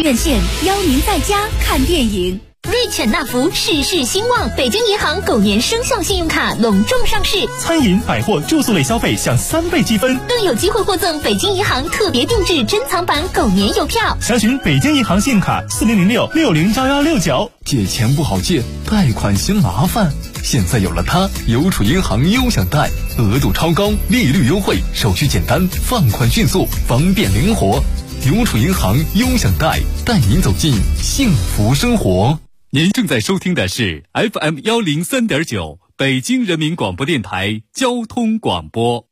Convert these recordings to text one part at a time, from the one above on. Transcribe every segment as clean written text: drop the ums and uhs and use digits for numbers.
院线，邀您在家看电影。 瑞犬纳福事事兴旺，北京银行狗年生肖信用卡隆重上市， 餐饮、百货、住宿类消费享3倍积分， 更有机会获赠北京银行特别定制珍藏版狗年邮票。 详询北京银行信用卡4006601169。 借钱不好借，贷款嫌麻烦，现在有了它，邮储银行优享贷，额度超高，利率优惠，手续简单，放款迅速，方便灵活。邮储银行优享贷，带您走进幸福生活。 您正在收听的是 FM103.9 北京人民广播电台交通广播。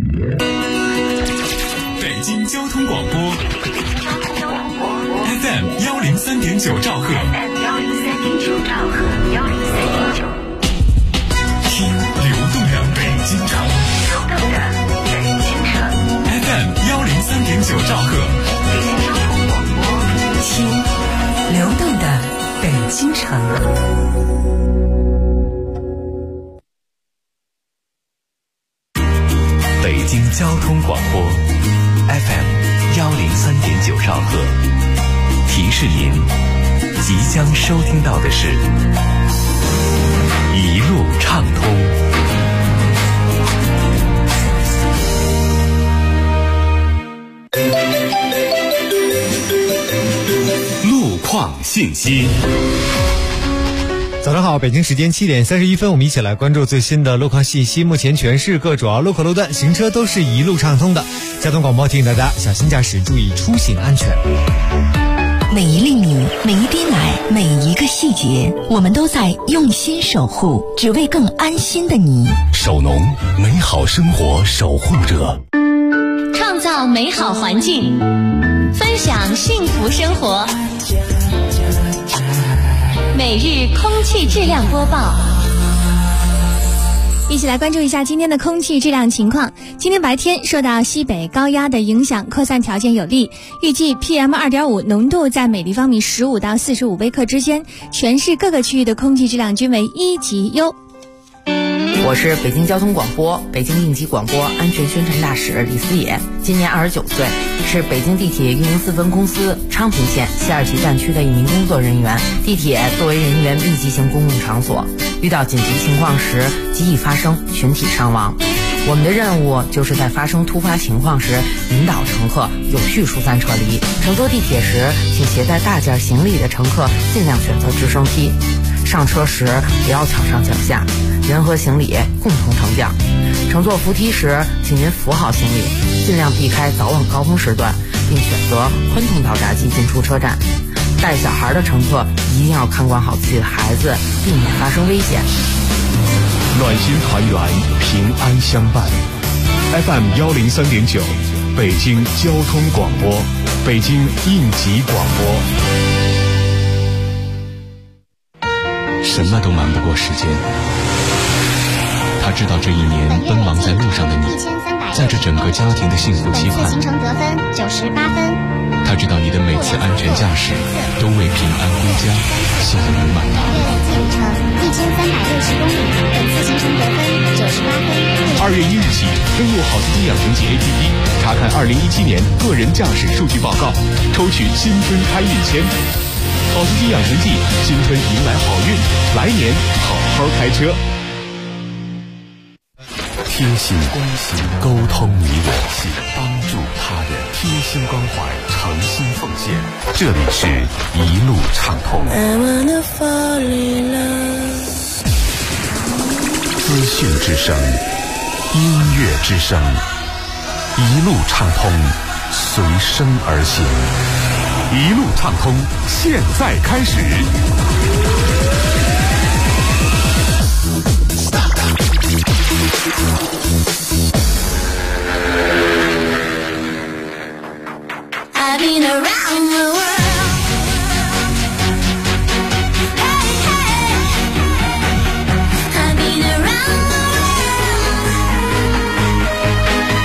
北京交通广播 FM103.9 兆赫，听流动的北京城FM103.9 兆赫， 听流动的北京城。 北京交通广播 FM103.9 兆赫，提示您即将收听到的是一路畅通。 路况信息。 早上好，北京时间7点31分，我们一起来关注最新的路况信息。目前全市各主要路口路段行车都是一路畅通的。交通广播提醒大家小心驾驶，注意出行安全。 每一粒米，每一滴奶，每一个细节，我们都在用心守护，只为更安心的你。 首农，美好生活守护者， 创造美好环境，分享幸福生活。每日空气质量播报， 一起来关注一下今天的空气质量情况。今天白天受到西北高压的影响，扩散条件有利，预计 PM2.5 浓度在每立方米15到45微克之间，全市各个区域的空气质量均为1级优。 我是北京交通广播北京应急广播安全宣传大使李思野，今年29岁，是北京地铁104分公司昌平线西二旗站区的一名工作人员。地铁作为人员密集型公共场所，遇到紧急情况时极易发生群体伤亡。我们的任务就是在发生突发情况时引导乘客有序疏散撤离。乘坐地铁时，请携带大件行李的乘客尽量选择直升梯。上车时不要抢上抢下，人和行李共同升降。乘坐扶梯时，请您扶好行李，尽量避开早晚高峰时段，并选择宽通道闸机进出车站。带小孩的乘客一定要看管好自己的孩子，避免发生危险。 暖心团圆，平安相伴。FM103.9 北京交通广播，北京应急广播。什么都瞒不过时间，他知道这一年奔忙在路上的你，载着整个家庭的幸福期盼。 行程得分98分。 他知道你的每次安全驾驶都为平安归家心满堂。 累计里程1360公里，本次行程得分98分。 2月1日起，登录好司机养成记 APP， 查看2017年个人驾驶数据报告，抽取新春开运签。好司机养成记，新春迎来好运，来年好好开车。贴心关心，沟通你我，帮助他人，贴心关怀，诚心奉献。这里是一路畅通。资讯之声，音乐之声，一路畅通，随声而行。一路畅通，现在开始。 I've been around the world. Hey, hey. I've been around the world.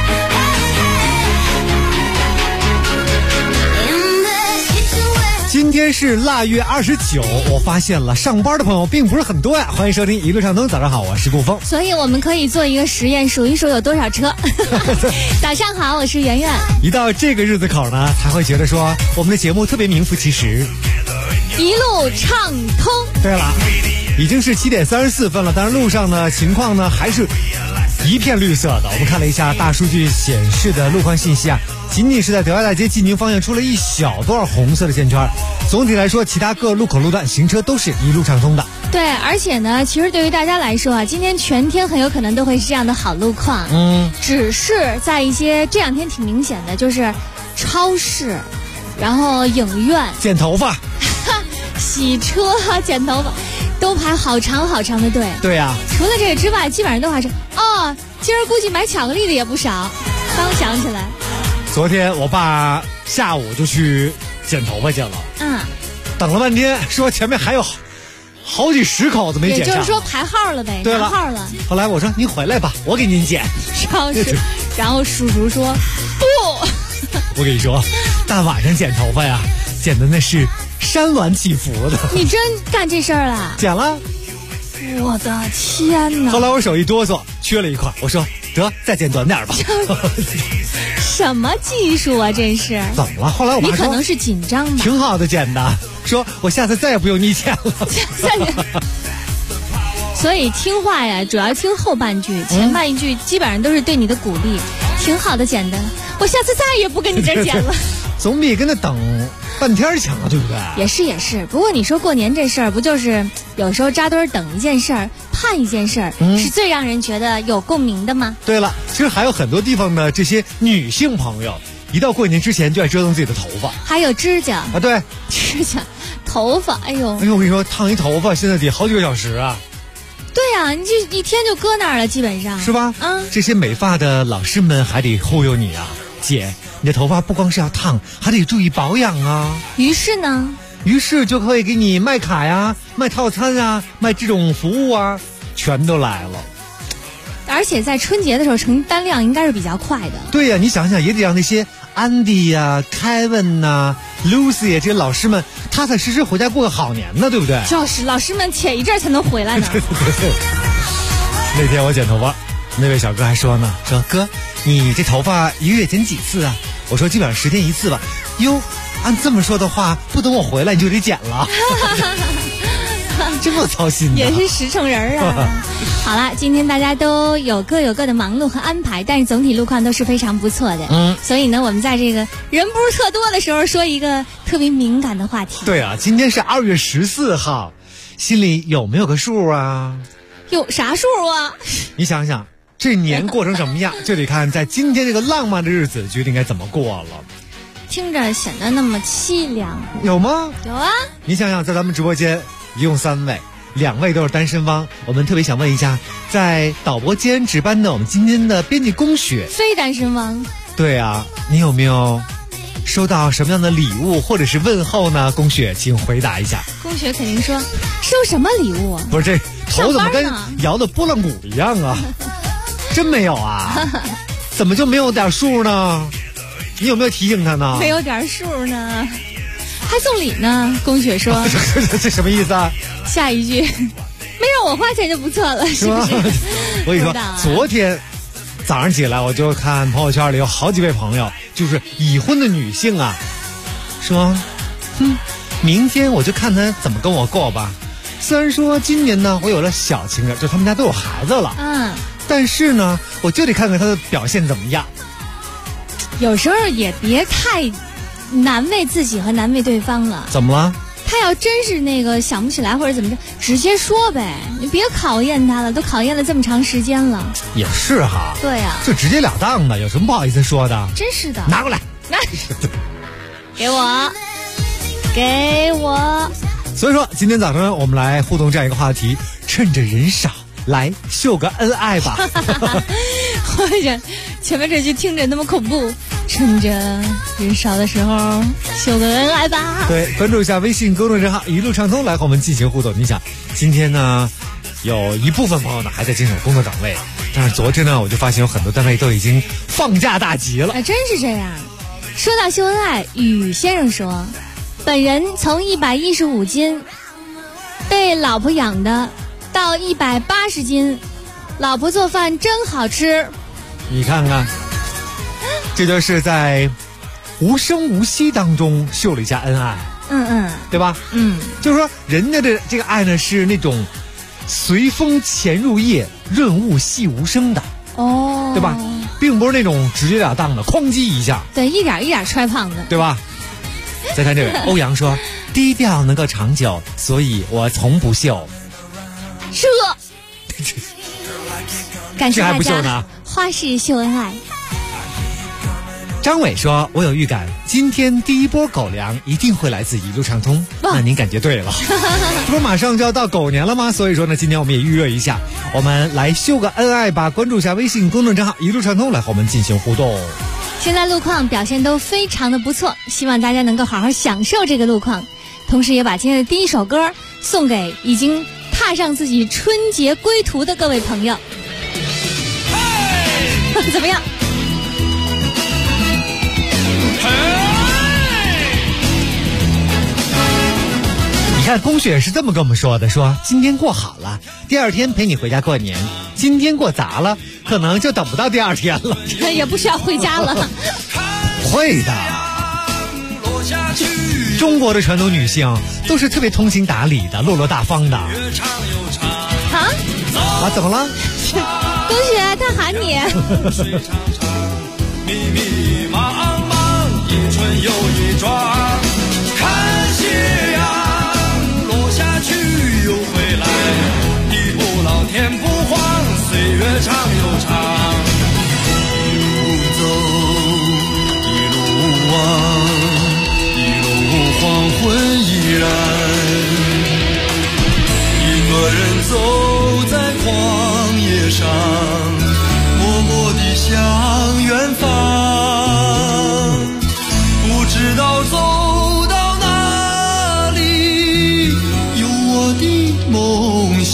Hey, hey. In the situation. 天是腊月29，我发现了上班的朋友并不是很多呀。欢迎收听一路畅通，早上好，我是顾峰。 所以我们可以做一个实验，数一数有多少车。早上好，我是圆圆。 一到这个日子口呢，才会觉得说我们的节目特别名副其实， 一路畅通。 对了，已经是7点34分了，但是路上呢情况呢还是一片绿色的。我们看了一下大数据显示的路况信息啊，仅仅是在德化大街济宁方向出了一小段红色的线圈，总体来说其他各路口路段行车都是一路畅通的。 对，而且呢，其实对于大家来说啊，今天全天很有可能都会是这样的好路况。只是在一些这两天挺明显的，就是超市，然后影院、 剪头发、 洗车、剪头发，都排好长好长的队。 对呀， 除了这个之外，基本上都还是今儿估计买巧克力的也不少。刚想起来， 昨天我爸下午就去剪头发去了。等了半天，说前面还有好几十口子没剪上， 也就是说排号了呗， 对了， 拿号了。 后来我说您回来吧，我给您剪。 然后叔叔说不。 我跟你说，大晚上剪头发呀，剪的那是山峦起伏的。 你真干这事儿了？ 剪了。 我的天哪！ 后来我手一哆嗦，缺了一块，我说得再剪短点吧。 什么技术啊，真是！ 怎么了？后来我爸说你可能是紧张吧。 挺好的剪的，说我下次再也不用你剪了。 所以听话呀，主要听后半句，前半一句基本上都是对你的鼓励。挺好的剪的，我下次再也不跟你这儿剪了。 总比跟他等半天强啊，对不对？ 也是。不过你说过年这事儿，不就是有时候扎堆等一件事儿，盼一件事儿，是最让人觉得有共鸣的吗？ 对了，其实还有很多地方呢，这些女性朋友一到过年之前就爱折腾自己的头发， 还有指甲啊，对， 指甲、头发，哎呦， 我跟你说，烫一头发现在得好几个小时啊。 对啊，你这一天就搁那儿了，基本上是吧？这些美发的老师们还得忽悠你啊，姐，你的头发不光是要烫，还得注意保养啊。 于是就可以给你卖卡呀，卖套餐啊，卖这种服务啊，全都来了。 而且在春节的时候成单量应该是比较快的。 对呀，你想想也得让那些安迪呀、Kevin 呐、Lucy 这些老师们踏踏实实回家过个好年呢，对不对？ 就是老师们且一阵才能回来呢。 对。那天我剪头发，那位小哥还说呢，说哥，你这头发一个月剪几次啊？我说基本上10天1次吧。哟，按这么说的话，不等我回来你就得剪了。这么操心的， 也是实诚人啊。好了，今天大家都有各有各的忙碌和安排，但是总体路况都是非常不错的。所以呢，我们在这个人不是特多的时候，说一个特别敏感的话题。 对啊，今天是2月14号，心里有没有个数啊？ 有啥数啊？ 你想想，这年过成什么样，就得看在今天这个浪漫的日子决定该怎么过了。 听着显得那么凄凉。 有吗？ 有啊。 你想想，在咱们直播间一共3位，2位都是单身汪。我们特别想问一下，在导播间值班的我们今天的编辑龚雪， 非单身汪。 对啊，你有没有收到什么样的礼物或者是问候呢？龚雪，请回答一下。 龚雪肯定说，收什么礼物？ 不是，这头怎么跟摇的拨浪鼓一样啊？真没有啊？怎么就没有点数呢？你有没有提醒他呢？ 没有点数呢，还送礼呢。龚雪说这什么意思啊？ 下一句，没让我花钱就不错了，是不是？ 我跟你说，昨天早上起来我就看朋友圈里有好几位朋友，就是已婚的女性啊，说明天我就看他怎么跟我过吧。虽然说今年呢我有了小情人，就他们家都有孩子了，但是呢我就得看看他的表现怎么样。 有时候也别太难为自己和难为对方了。 怎么了？ 他要真是那个想不起来或者怎么着，直接说呗，你别考验他了，都考验了这么长时间了。 也是哈。 对呀， 就直截了当的，有什么不好意思说的？ 真是的。 拿过来， 给我。 所以说今天早上我们来互动这样一个话题，趁着人少来秀个恩爱吧。 我想前面这句听着那么恐怖，趁着人少的时候秀个恩爱吧。 对，关注一下微信公众账号一路畅通，来和我们进行互动。你想今天呢有一部分朋友呢还在坚守工作岗位，但是昨天呢我就发现有很多单位都已经放假大吉了。 真是这样。说到秀恩爱，雨先生说， 本人从115斤被老婆养的到180斤，老婆做饭真好吃。 你看看，这就是在无声无息当中秀了一下恩爱。对吧？就是说人家的这个爱呢是那种随风潜入夜，润物细无声的对吧？并不是那种直截了当的哐叽一下， 对，一点一点揣胖的， 对吧？再看这位欧阳说，低调能够长久，所以我从不秀。 感谢大家， 这还不秀呢？ 花式秀恩爱。 张伟说，我有预感今天第一波狗粮一定会来自一路畅通。那您感觉对了。这不马上就要到狗年了吗？所以说呢，今天我们也预热一下，我们来秀个恩爱吧。关注一下微信公众账号一路畅通，来和我们进行互动。 现在路况表现都非常的不错，希望大家能够好好享受这个路况，同时也把今天的第一首歌送给已经踏上自己春节归途的各位朋友。怎么样？ 你看龚雪是这么跟我们说的，说今天过好了，第二天陪你回家过年；今天过砸了，可能就等不到第二天了， 也不需要回家了。 会的，中国的传统女性都是特别通情达理的，落落大方的。啊，怎么了？ 龚雪他喊你。 密密茫茫，一春又一庄，看夕阳落下去又回来，地不老天不荒，岁月长又长。一路走，一路望，一路黄昏依然，一个人走在旷野上，默默地向远方，不知道走到哪里，有我的梦想。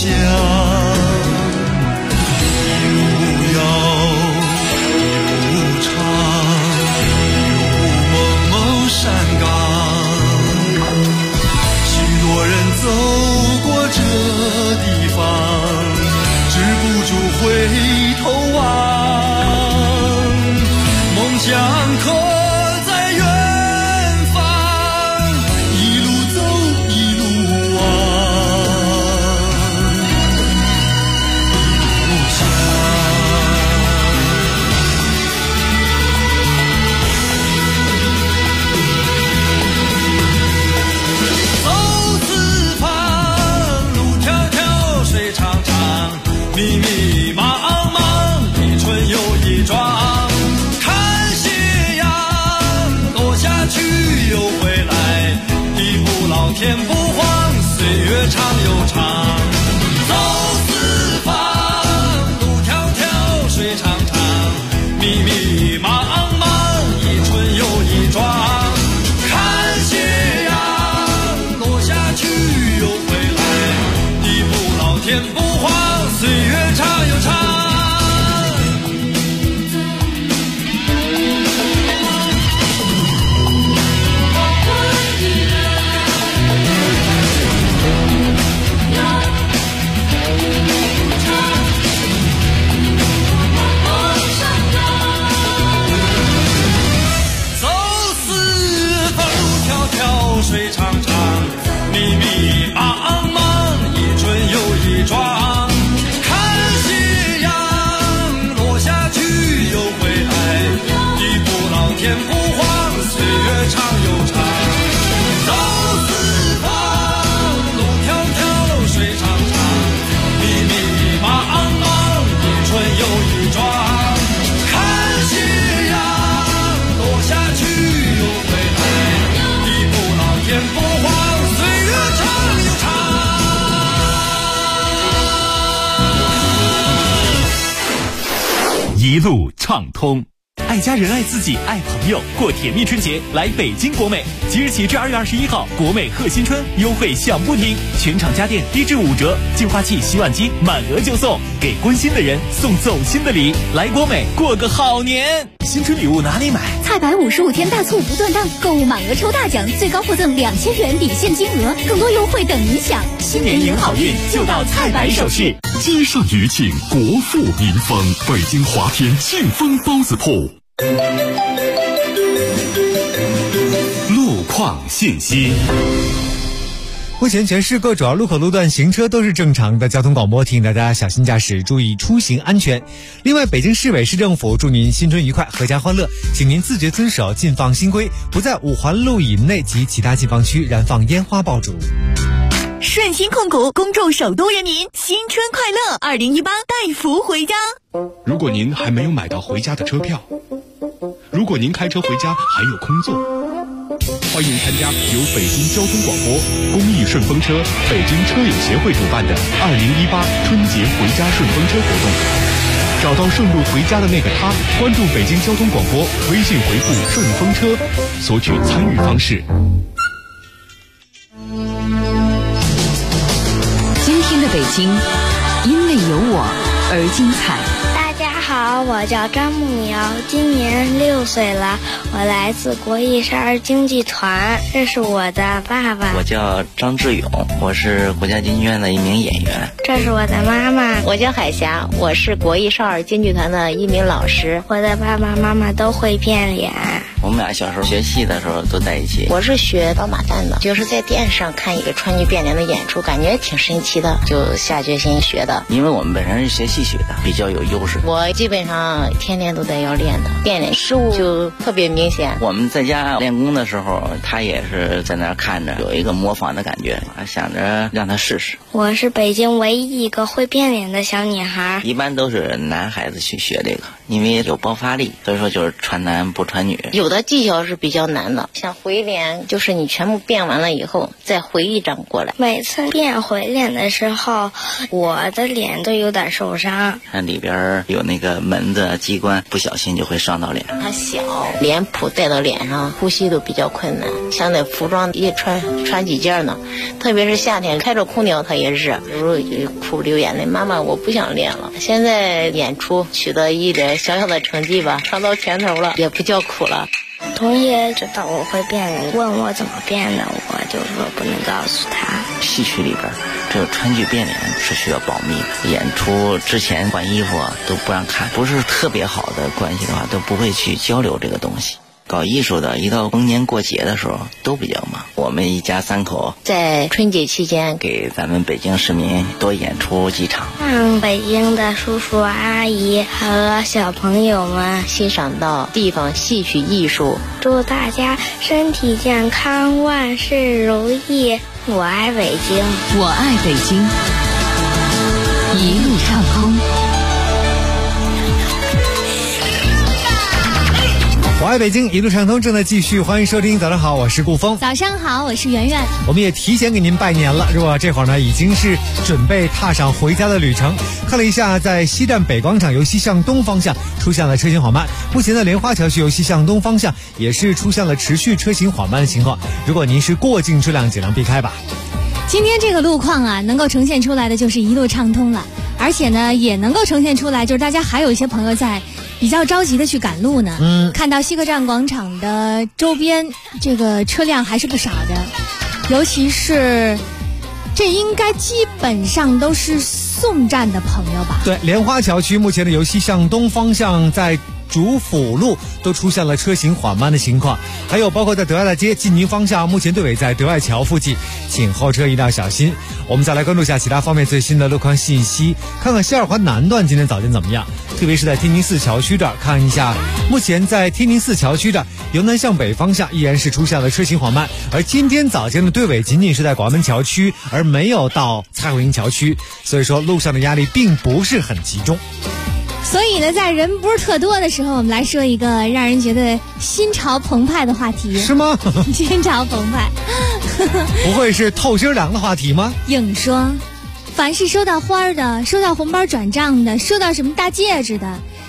一路遥，一路长，一路蒙蒙山岗，许多人走过这地方，止不住回头望，梦想刻在远方，一路走一路望，一路想。走四方，路迢迢，水长长，密密茫茫，一春又一庄。看夕阳落下去又回来，地不老天不荒，岁月长又长。走四方，路迢迢，水长长，密密茫茫，一春又一庄。看夕阳落下去又回来，地不老天不荒，岁月长又长。水长长，密密茫茫，一春又一庄。看夕阳落下去又回来，地不老天不荒，岁月长又长。走四方，路迢迢，水长长，密密茫茫，一春又一庄。看夕阳落下去又回来，天不荒，岁月长又长。 一路畅通。 爱家人爱自己爱朋友，过甜蜜春节来北京国美，即日起至2月21号，国美贺新春优惠享不停，全场家电低至5折，净化器、洗碗机满额就送，给关心的人送走心的礼，来国美过个好年。新春礼物哪里买？ 菜百55天大促不断档，购物满额抽大奖，最高获赠2000元抵现金额，更多优惠等您享。 新年迎好运就到菜百首饰。 积善余庆，国富民丰，北京华天庆丰包子铺。路况信息。 目前全市各主要路口路段行车都是正常的，交通广播提醒大家小心驾驶，注意出行安全。另外，北京市委市政府祝您新春愉快，阖家欢乐，请您自觉遵守禁放新规，不在5环路以内及其他禁放区燃放烟花爆竹。 顺鑫控股恭祝首都人民新春快乐，2018带福回家。 如果您还没有买到回家的车票，如果您开车回家还有空座，欢迎参加由北京交通广播、公益顺风车、北京车友协会主办的2018春节回家顺风车活动。找到顺路回家的那个他，关注北京交通广播，微信回复顺风车，索取参与方式。 今天的北京，因为有我而精彩。 大家好，我叫张梦瑶，今年6岁了，我来自国艺12京剧团，这是我的爸爸。 我叫张志勇，我是国家京剧院的一名演员。 这是我的妈妈。 我叫海霞，我是国艺少儿京剧团的一名老师。 我的爸爸妈妈都会变脸。 我们俩小时候学戏的时候都在一起。 我是学跑马旦的，就是在电视上看一个川剧变脸的演出，感觉挺神奇的，就下决心学的。 因为我们本身是学戏曲的，比较有优势。 我基本上天天都得要练的，变脸失误就特别明显。 我们在家练功的时候，他也是在那儿看着，有一个模仿的感觉，想着让他试试。 我是北京唯一一个会变脸的小女孩。 一般都是男孩子去学这个，因为有爆发力，所以说就是传男不传女。 有的技巧是比较难的，像回脸，就是你全部变完了以后再回一张过来。 每次变回脸的时候，我的脸都有点受伤。 它里边有那个门的机关，不小心就会伤到脸。 它小，脸谱戴到脸上，呼吸都比较困难。像那服装一穿几件呢，特别是夏天开着空调它也热，有时候就哭流眼泪，妈妈我不想练了。现在演出取得一点小小的成绩吧，尝到甜头了，也不叫苦了。 同学知道我会变脸，问我怎么变的，我就说不能告诉他。 戏曲里边这个川剧变脸是需要保密的，演出之前换衣服都不让看，不是特别好的关系的话都不会去交流这个东西。搞艺术的一到逢年过节的时候都比较忙，我们一家3口在春节期间给咱们北京市民多演出几场， 让北京的叔叔阿姨和小朋友们欣赏到地方戏曲艺术。 祝大家身体健康，万事如意。我爱北京， 我爱北京，一路畅通。 我爱北京，一路畅通正在继续，欢迎收听。早上好，我是顾峰。 早上好，我是圆圆。 我们也提前给您拜年了。如果这会儿呢，已经是准备踏上回家的旅程。看了一下，在西站北广场由西向东方向出现了车行缓慢，目前的莲花桥区由西向东方向也是出现了持续车行缓慢的情况。如果您是过境车辆，尽量避开吧。 今天这个路况啊，能够呈现出来的就是一路畅通了，而且呢，也能够呈现出来，就是大家还有一些朋友在比较着急的去赶路呢。看到西客站广场的周边，这个车辆还是不少的，尤其是这应该基本上都是宋站的朋友吧？ 对，莲花桥区目前的由西向东方向在主辅路都出现了车行缓慢的情况，还有包括在德爱大街进宁方向，目前队尾在德爱桥附近，请后车一定要小心。我们再来关注一下其他方面最新的路况信息，看看西二环南段今天早间怎么样，特别是在天宁寺桥区这儿看一下，目前在天宁寺桥区这儿由南向北方向依然是出现了车行缓慢，而今天早间的队尾仅仅是在广门桥区，而没有到蔡慧营桥区，所以说路上的压力并不是很集中。 所以呢，在人不是特多的时候，我们来说一个让人觉得心潮澎湃的话题。 是吗？ 心潮澎湃不会是透心凉的话题吗？ 硬说，凡是收到花的，收到红包转账的，收到什么大戒指的，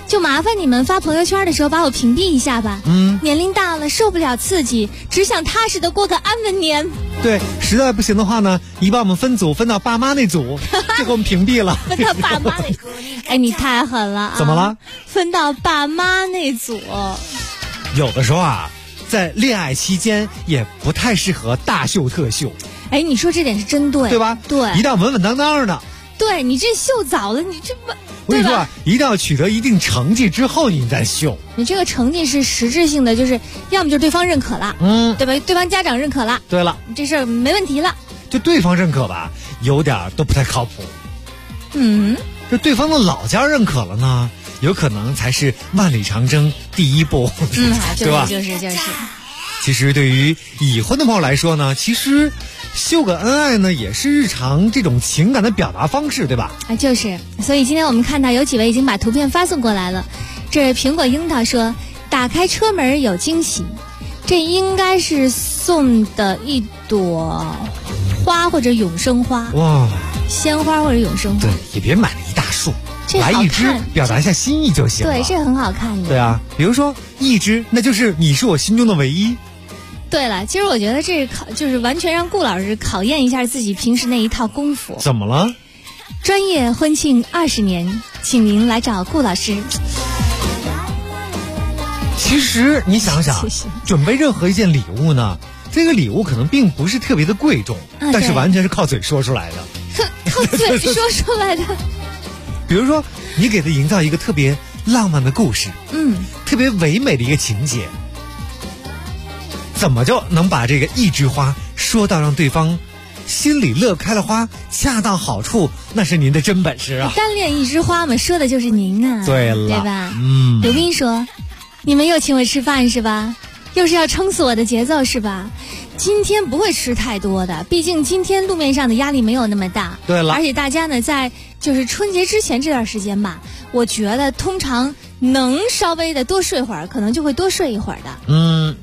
就麻烦你们发朋友圈的时候把我屏蔽一下吧。年龄大了受不了刺激，只想踏实的过个安稳年。 对，实在不行的话呢，你把我们分组分到爸妈那组，就给我们屏蔽了。 分到爸妈那组，哎，你太狠了啊！ 怎么了？ 分到爸妈那组。 有的时候啊，在恋爱期间也不太适合大秀特秀。 哎，你说这点是真对， 对吧？ 对， 一定要稳稳当当的。 对，你这秀早了，你这不， 我跟你说啊，一定要取得一定成绩之后你再秀。 你这个成绩是实质性的，就是要么就是对方认可了，对吧？对方家长认可了， 对了， 这事儿没问题了。 就对方认可吧，有点都不太靠谱。就对方的老家认可了呢，有可能才是万里长征第一步，对吧？ 就是。 其实对于已婚的朋友来说呢，其实秀个恩爱呢，也是日常这种情感的表达方式，对吧？ 啊，就是。所以今天我们看到有几位已经把图片发送过来了。这苹果樱桃说，打开车门有惊喜，这应该是送的一朵花或者永生花。 哇， 鲜花或者永生花。 对，也别买了一大束，来一支表达一下心意就行了。 对，这很好看的。 对啊，比如说一支，那就是你是我心中的唯一。 对了，其实我觉得这就是完全让顾老师考验一下自己平时那一套功夫。 怎么了？ 专业婚庆20年，请您来找顾老师。 其实你想想，准备任何一件礼物呢，这个礼物可能并不是特别的贵重，但是完全是靠嘴说出来的。 靠嘴说出来的。 比如说，你给他营造一个特别浪漫的故事，特别唯美的一个情节。怎么就能把这个一枝花说到让对方心里乐开了花，恰到好处？那是您的真本事啊！ 单恋一枝花嘛，说的就是您啊。 对了， 对吧？刘斌说：“你们又请我吃饭是吧？又是要撑死我的节奏是吧？今天不会吃太多的，毕竟今天路面上的压力没有那么大。 对了， 而且大家呢，在就是春节之前这段时间吧，我觉得通常能稍微的多睡会儿，可能就会多睡一会儿的。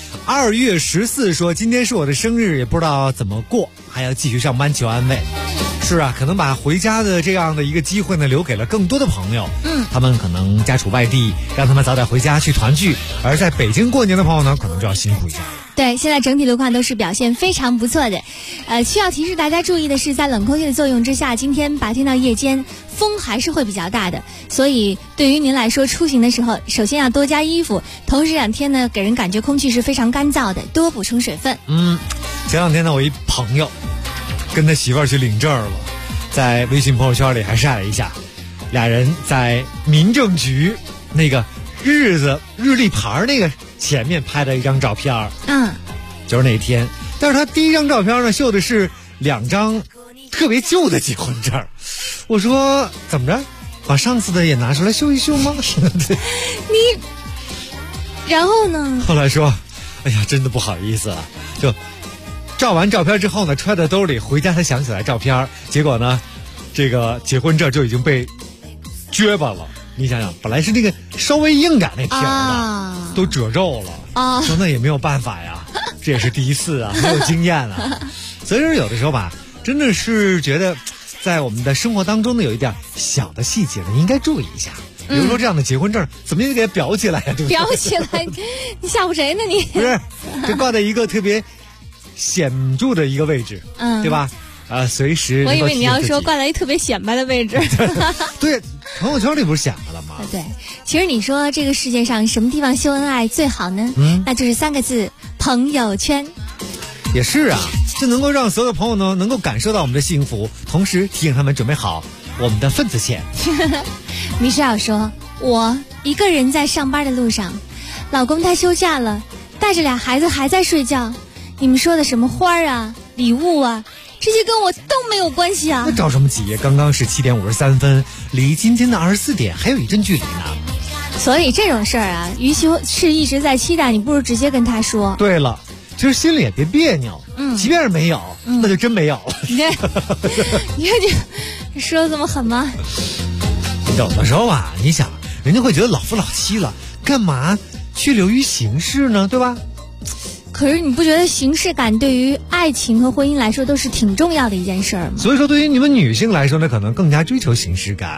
2月14说，今天是我的生日，也不知道怎么过，还要继续上班求安慰。是啊，可能把回家的这样的一个机会呢，留给了更多的朋友。他们可能家处外地，让他们早点回家去团聚。而在北京过年的朋友呢，可能就要辛苦一下。 对，现在整体路况都是表现非常不错的。需要提示大家注意的是，在冷空气的作用之下，今天白天到夜间风还是会比较大的，所以对于您来说，出行的时候首先要多加衣服，同时2天呢给人感觉空气是非常干燥的，多补充水分。 前2天呢，我一朋友跟他媳妇儿去领证了，在微信朋友圈里还晒了一下，俩人在民政局那个日历牌那个前面拍了一张照片。就是那天，但是他第一张照片呢秀的是2张特别旧的结婚证。我说怎么着，把上次的也拿出来秀一秀吗？ 你然后呢？ 后来说，哎呀，真的不好意思啊，就照完照片之后呢，揣在兜里，回家才想起来照片，结果呢，这个结婚证就已经被撅巴了。你想想，本来是那个稍微硬点那皮儿都褶皱了说那也没有办法呀，这也是第一次啊，没有经验啊。所以说有的时候吧，真的是觉得在我们的生活当中呢，有一点小的细节呢，应该注意一下。比如说这样的结婚证，怎么也得给它裱起来呀，对不对？ 裱起来，你吓唬谁呢你？ 不是，就挂在一个特别显著的一个位置，对吧？随时。 我以为你要说挂在一特别显摆的位置。 对，朋友圈里不是显摆了吗？ 对，其实你说这个世界上什么地方秀恩爱最好呢？那就是3个字：朋友圈。 也是啊，就能够让所有的朋友呢能够感受到我们的幸福，同时提醒他们准备好我们的份子钱。 米歇尔说，我一个人在上班的路上，老公他休假了，带着2孩子还在睡觉。你们说的什么花啊、礼物啊，这些跟我都没有关系啊。 那着什么急？刚刚是7点53分，离今天的24点还有一阵距离呢。 所以这种事儿啊，与其是一直在期待，你不如直接跟他说。 对了，其实心里也别别扭，即便是没有，那就真没有。 你看你说的这么狠吗？ 有的时候啊，你想，人家会觉得老夫老妻了，干嘛去流于形式呢？对吧？ 可是你不觉得形式感对于爱情和婚姻来说都是挺重要的一件事儿吗？ 所以说，对于你们女性来说呢，可能更加追求形式感，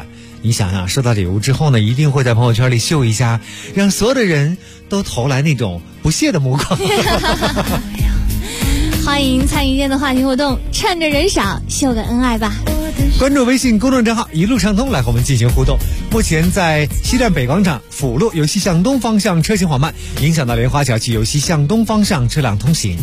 你想想，收到礼物之后呢，一定会在朋友圈里秀一下，让所有的人都投来那种不屑的目光。 欢迎参与今天的话题互动，趁着人少秀个恩爱吧。 关注微信公众账号一路畅通来和我们进行互动。目前在西站北广场辅路由西向东方向车行缓慢，影响到莲花桥区由西向东方向车辆通行。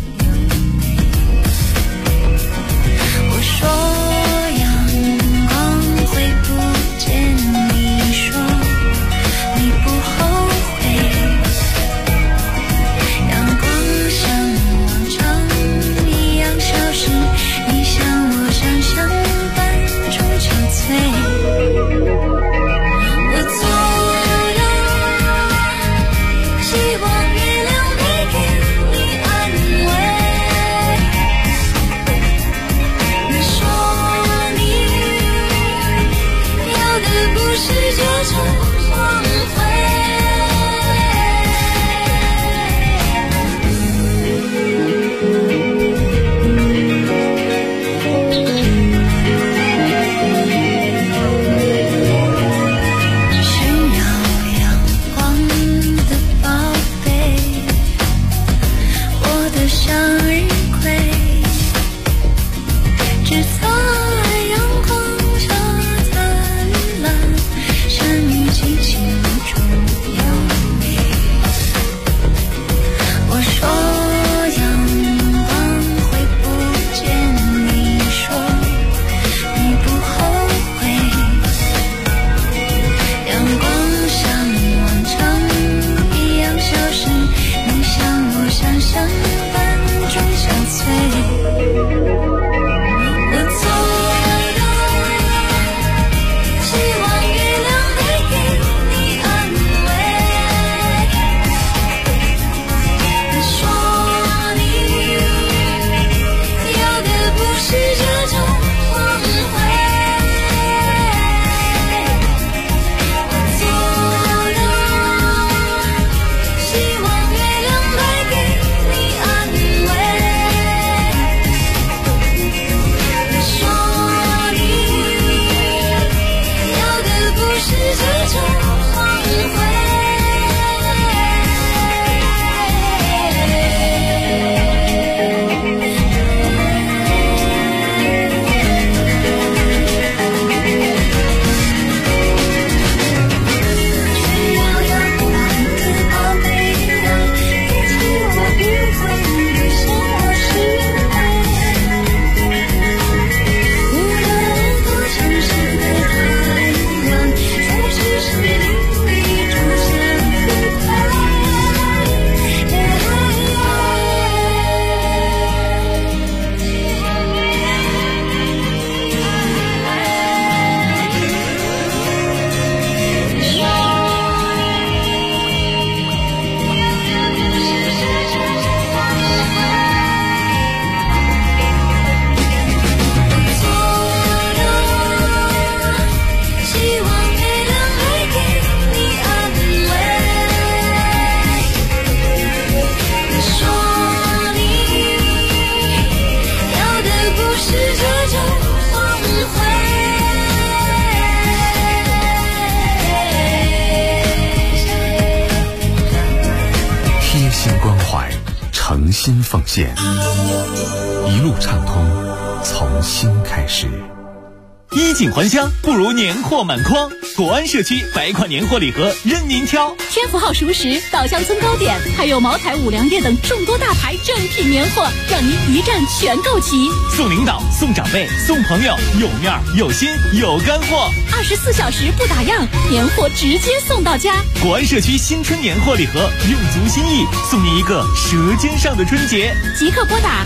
诚心奉献，一路畅通，从心开始。 衣锦还乡不如年货满筐，国安社区百款年货礼盒任您挑， 天福号熟食、稻香村糕点，还有茅台、五粮液等众多大牌正品年货，让您一站全购齐。 送领导、送长辈、送朋友，有面有心有干货 ，24小时不打烊，年货直接送到家。 国安社区新春年货礼盒，用足心意，送您一个舌尖上的春节。 即刻拨打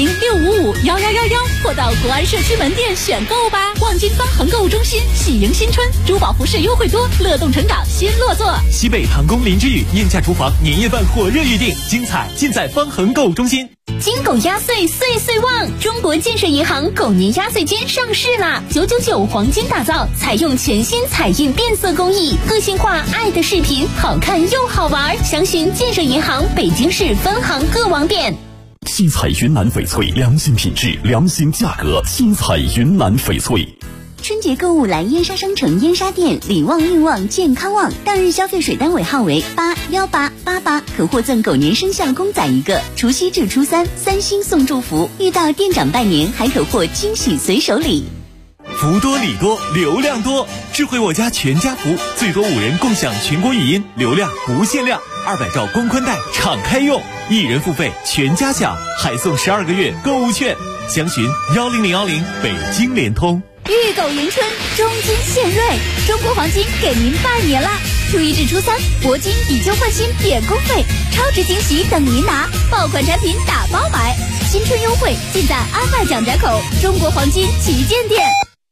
400-655-1111，或到国安社区门店选购吧。望京方恒购物中心喜迎新春，珠宝服饰优惠多，乐动成长新落座。 西北唐宫林之宇燕价厨房年夜饭火热预定，精彩尽在方恒购物中心。 金狗压岁岁岁旺！中国建设银行狗年压岁金上市啦！999黄金打造，采用全新彩印变色工艺，个性化爱的视频，好看又好玩。详询建设银行北京市分行各网点。 七彩云南翡翠，良心品质，良心价格。七彩云南翡翠。 春节购物来燕莎商城燕莎店，礼旺运旺健康旺，当日消费水单尾号为81888，可获赠狗年生肖公仔一个。除夕至初三，3星送祝福，遇到店长拜年还可获惊喜随手礼。 福多礼多，流量多，智慧我家全家福，最多5人共享全国语音，流量不限量，200兆光宽带敞开用，1人付费全家享，还送12个月购物券。详询10010北京联通。 玉狗迎春，中金献瑞，中国黄金给您拜年啦！初1至初3，铂金以旧换新免工费，超值惊喜等您拿，爆款产品打包买，新春优惠尽在安迈蒋家口中国黄金旗舰店。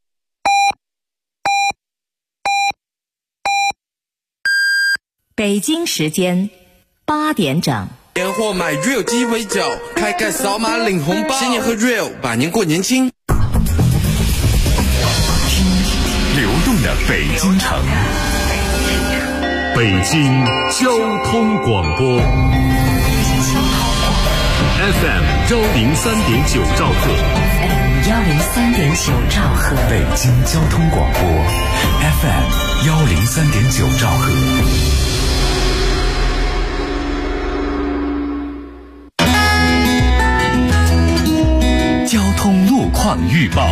北京时间8点整。 年货买 real 鸡尾酒，开盖扫码领红包，新年和 real 百年过年轻。 流动的北京城，北京交通广播 FM 103.9兆赫 103.9兆赫， 北京交通广播 FM 103.9兆赫。交通路况预报。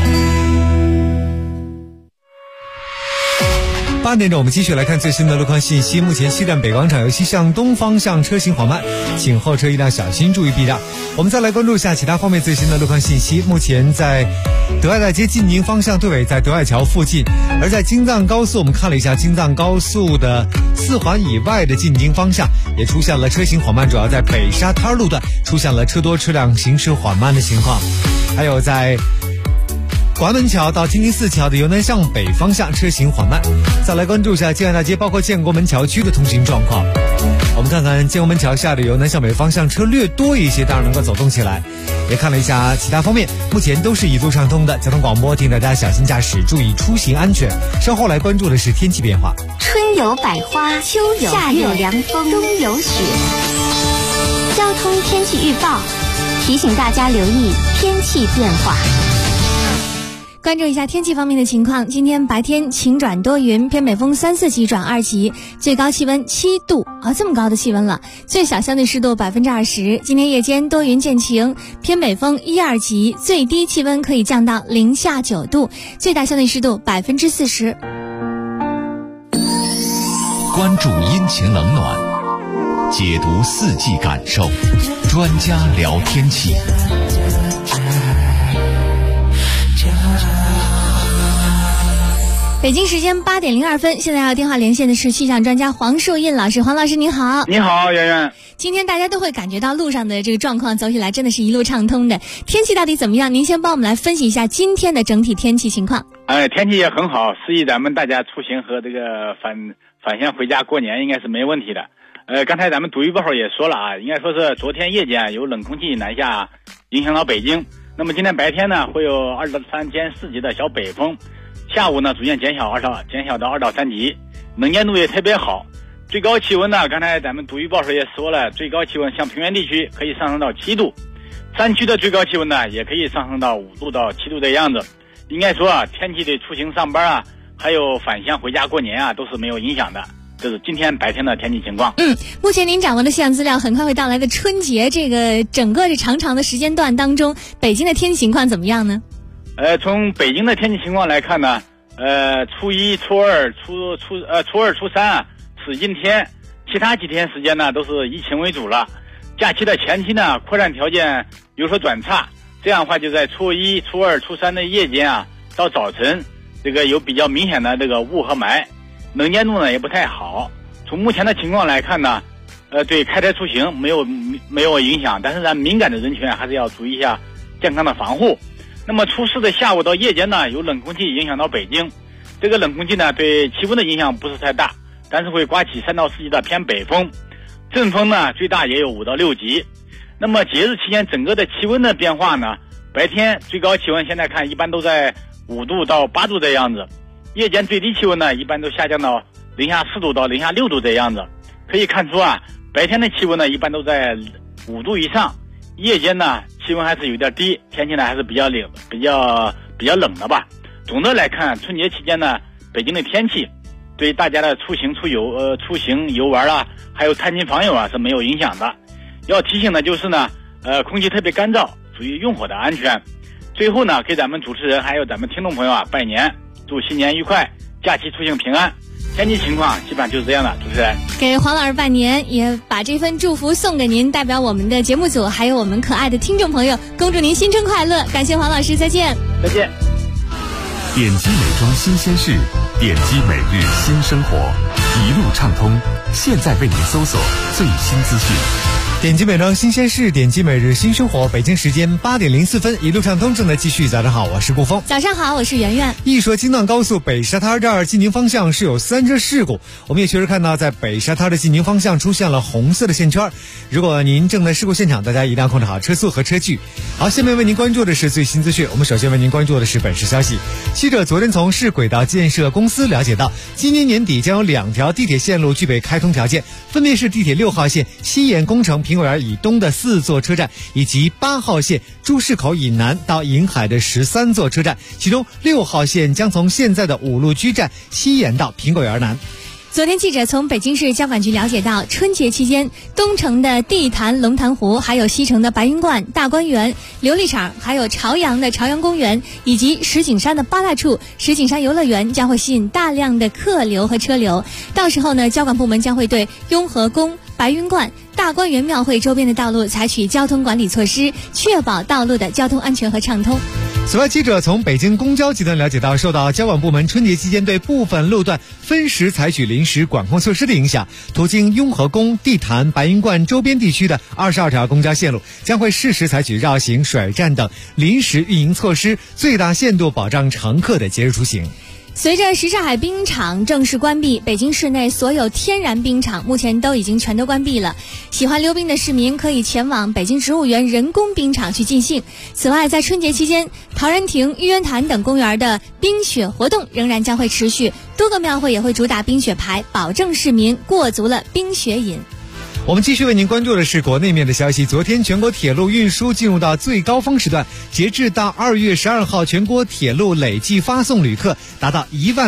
8点整，我们继续来看最新的路况信息。目前西站北广场由西向东方向车行缓慢，请后车一辆小心注意避让。我们再来关注一下其他方面最新的路况信息。目前在德爱大街进宁方向队尾在德爱桥附近，而在京藏高速我们看了一下京藏高速的4环以外的进宁方向也出现了车行缓慢，主要在北沙滩路段出现了车多车辆行驶缓慢的情况。还有在广安门桥到天津四桥的由南向北方向车行缓慢。再来关注一下建安大街包括建国门桥区的通行状况。我们看看建国门桥下的由南向北方向车略多一些，当然能够走动起来。也看了一下其他方面，目前都是一路畅通的。交通广播提醒大家小心驾驶，注意出行安全。稍后来关注的是天气变化。 春有百花，秋有夏有凉风，冬有雪。交通天气预报提醒大家留意天气变化。 关注一下天气方面的情况，今天白天晴转多云，偏北风3、4级转2级，最高气温7度这么高的气温了，最小相对湿度20%。今天夜间多云见晴，偏北风1、2级，最低气温可以降到零下9度，最大相对湿度40%。 关注阴晴冷暖，解读4季感受，专家聊天气。 北京时间8点02分，现在要电话连线的是气象专家黄树印老师。黄老师您好。 你好，圆圆。 今天大家都会感觉到路上的这个状况走起来真的是一路畅通的，天气到底怎么样？您先帮我们来分析一下今天的整体天气情况。 天气也很好，适宜咱们大家出行和这个返乡回家过年应该是没问题的。刚才咱们读预报也说了应该说是昨天夜间有冷空气南下影响到北京，那么今天白天呢会有2到3兼4级的小北风，下午呢逐渐减小到2到3级，能见度也特别好。最高气温呢，刚才咱们读预报时也说了，最高气温像平原地区可以上升到7度，山区的最高气温呢也可以上升到5度到7度的样子。应该说天气对出行上班还有返乡回家过年都是没有影响的。这是今天白天的天气情况。 目前您掌握的气象资料，很快会到来的春节这个整个这长长的时间段当中，北京的天气情况怎么样呢？ 从北京的天气情况来看呢，初1、初2、初2、初3是阴天，其他几天时间呢都是以晴为主了。假期的前期呢，扩散条件有所转差，这样的话就在初1、初2、初3的夜间到早晨，这个有比较明显的这个雾和霾，能见度呢也不太好。从目前的情况来看呢，对开车出行没有影响，但是咱敏感的人群还是要注意一下健康的防护。那么初4的下午到夜间呢，有冷空气影响到北京，这个冷空气呢对气温的影响不是太大，但是会刮起3到4级的偏北风，阵风呢最大也有5到6级。那么节日期间整个的气温的变化呢，白天最高气温现在看一般都在5度到8度的样子，夜间最低气温呢一般都下降到零下4度到零下6度的样子。可以看出白天的气温呢一般都在5度以上，夜间呢气温还是有点低，天气呢还是比较冷的吧。 总的来看，春节期间呢，北京的天气对大家的出行游玩啦，还有探亲访友啊是没有影响的。要提醒的就是呢，空气特别干燥，注意用火的安全。最后呢，给咱们主持人还有咱们听众朋友啊拜年，祝新年愉快，假期出行平安。天气情况基本上就是这样的，主持人给黄老师拜年，也把这份祝福送给您，代表我们的节目组还有我们可爱的听众朋友，恭祝您新春快乐！感谢黄老师，再见。 再见。 点击美妆新鲜事，点击每日新生活，一路畅通。现在为您搜索最新资讯。 点击美妆新鲜事，点击每日新生活。北京时间8点04分，一路畅通正在继续。早上好，我是顾峰。 早上好，我是圆圆。 一说京藏高速北沙滩这儿进宁方向是有3车事故，我们也确实看到在北沙滩的进宁方向出现了红色的线圈。如果您正在事故现场，大家一定要控制好车速和车距。好，下面为您关注的是最新资讯。我们首先为您关注的是本市消息。记者昨天从市轨道建设公司了解到，今年年底将有2条地铁线路具备开通条件，分别是地铁6号线西延工程苹果园以东的4座车站，以及8号线朱市口以南到银海的13座车站，其中6号线将从现在的五路居站西延到苹果园南。 昨天记者从北京市交管局了解到，春节期间东城的地坛龙潭湖，还有西城的白云观、大观园、琉璃厂，还有朝阳的朝阳公园，以及石景山的8大处石景山游乐园将会吸引大量的客流和车流。到时候呢，交管部门将会对雍和宫、白云观、大观园庙会周边的道路采取交通管理措施，确保道路的交通安全和畅通。 此外，记者从北京公交集团了解到，受到交管部门春节期间对部分路段分时采取临时管控措施的影响，途经雍和宫、地坛、白云观周边地区的22条公交线路将会适时采取绕行、甩站等临时运营措施，最大限度保障乘客的节日出行。 随着什刹海冰场正式关闭，北京市内所有天然冰场目前都已经全都关闭了。喜欢溜冰的市民可以前往北京植物园人工冰场去尽兴。此外，在春节期间，陶然亭、玉渊潭等公园的冰雪活动仍然将会持续，多个庙会也会主打冰雪牌，保证市民过足了冰雪瘾。 我们继续为您关注的是国内面的消息。昨天全国铁路运输进入到最高峰时段，截至到2月12号，全国铁路累计发送旅客达到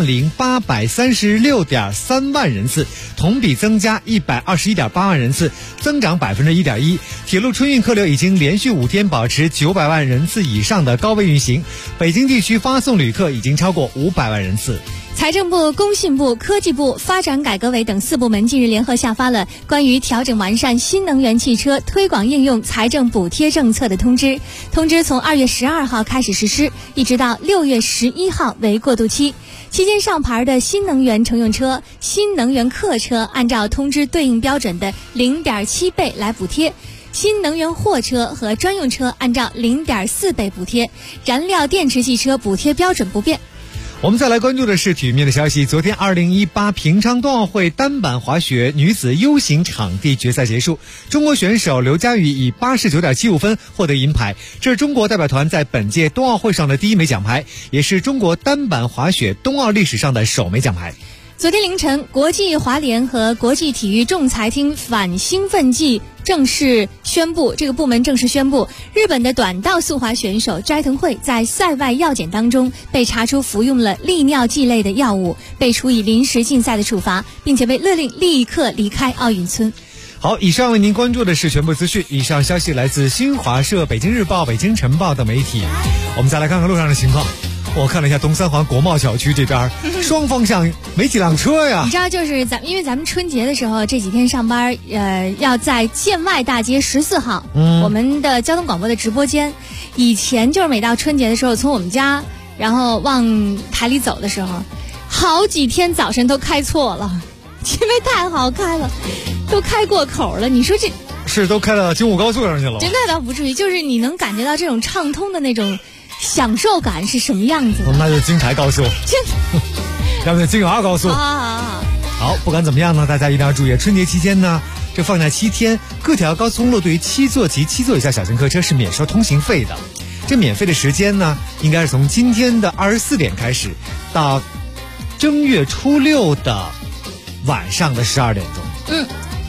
10836.3万人次，同比增加121.8万人次，增长1.1%。铁路春运客流已经连续5天保持900万人次以上的高位运行，北京地区发送旅客已经超过500万人次。 财政部、工信部、科技部、发展改革委等4部门近日联合下发了关于调整完善新能源汽车推广应用财政补贴政策的通知。通知从2月12号开始实施，一直到6月11号为过渡期。期间上牌的新能源乘用车、新能源客车按照通知对应标准的0.7倍来补贴。新能源货车和专用车按照0.4倍补贴，燃料电池汽车补贴标准不变。 我们再来关注的是体育面的消息。昨天2018平昌冬奥会单板滑雪女子 U 型场地决赛结束，中国选手刘佳宇以89.75分获得银牌，这是中国代表团在本届冬奥会上的第1枚奖牌，也是中国单板滑雪冬奥历史上的首枚奖牌。 昨天凌晨，国际滑联和国际体育仲裁厅反兴奋剂正式宣布，这个部门正式宣布，日本的短道速滑选手斋藤惠在赛外药检当中被查出服用了利尿剂类的药物，被处以临时禁赛的处罚，并且被勒令立刻离开奥运村。 好，以上为您关注的是全部资讯。以上消息来自新华社、北京日报、北京晨报等媒体。我们再来看看路上的情况。我看了一下东三环国贸小区这边，双方向没几辆车呀。 你知道，就是因为咱们春节的时候这几天上班，要在建外大街14号，我们的交通广播的直播间，以前就是每到春节的时候，从我们家然后往台里走的时候，好几天早晨都开错了，因为太好开了，都开过口了。你说这是都开到京沪高速上去了？ 那倒不至于，就是你能感觉到这种畅通的那种享受感是什么样子的？ 那就是京台高速，要不就京鄂高速。好，不管怎么样呢，大家一定要注意，春节期间呢，这放假7天，各条高速公路对于7座及7座以下小型客车是免收通行费的。这免费的时间呢，应该是从今天的24点开始，到正月初6的晚上的12点钟。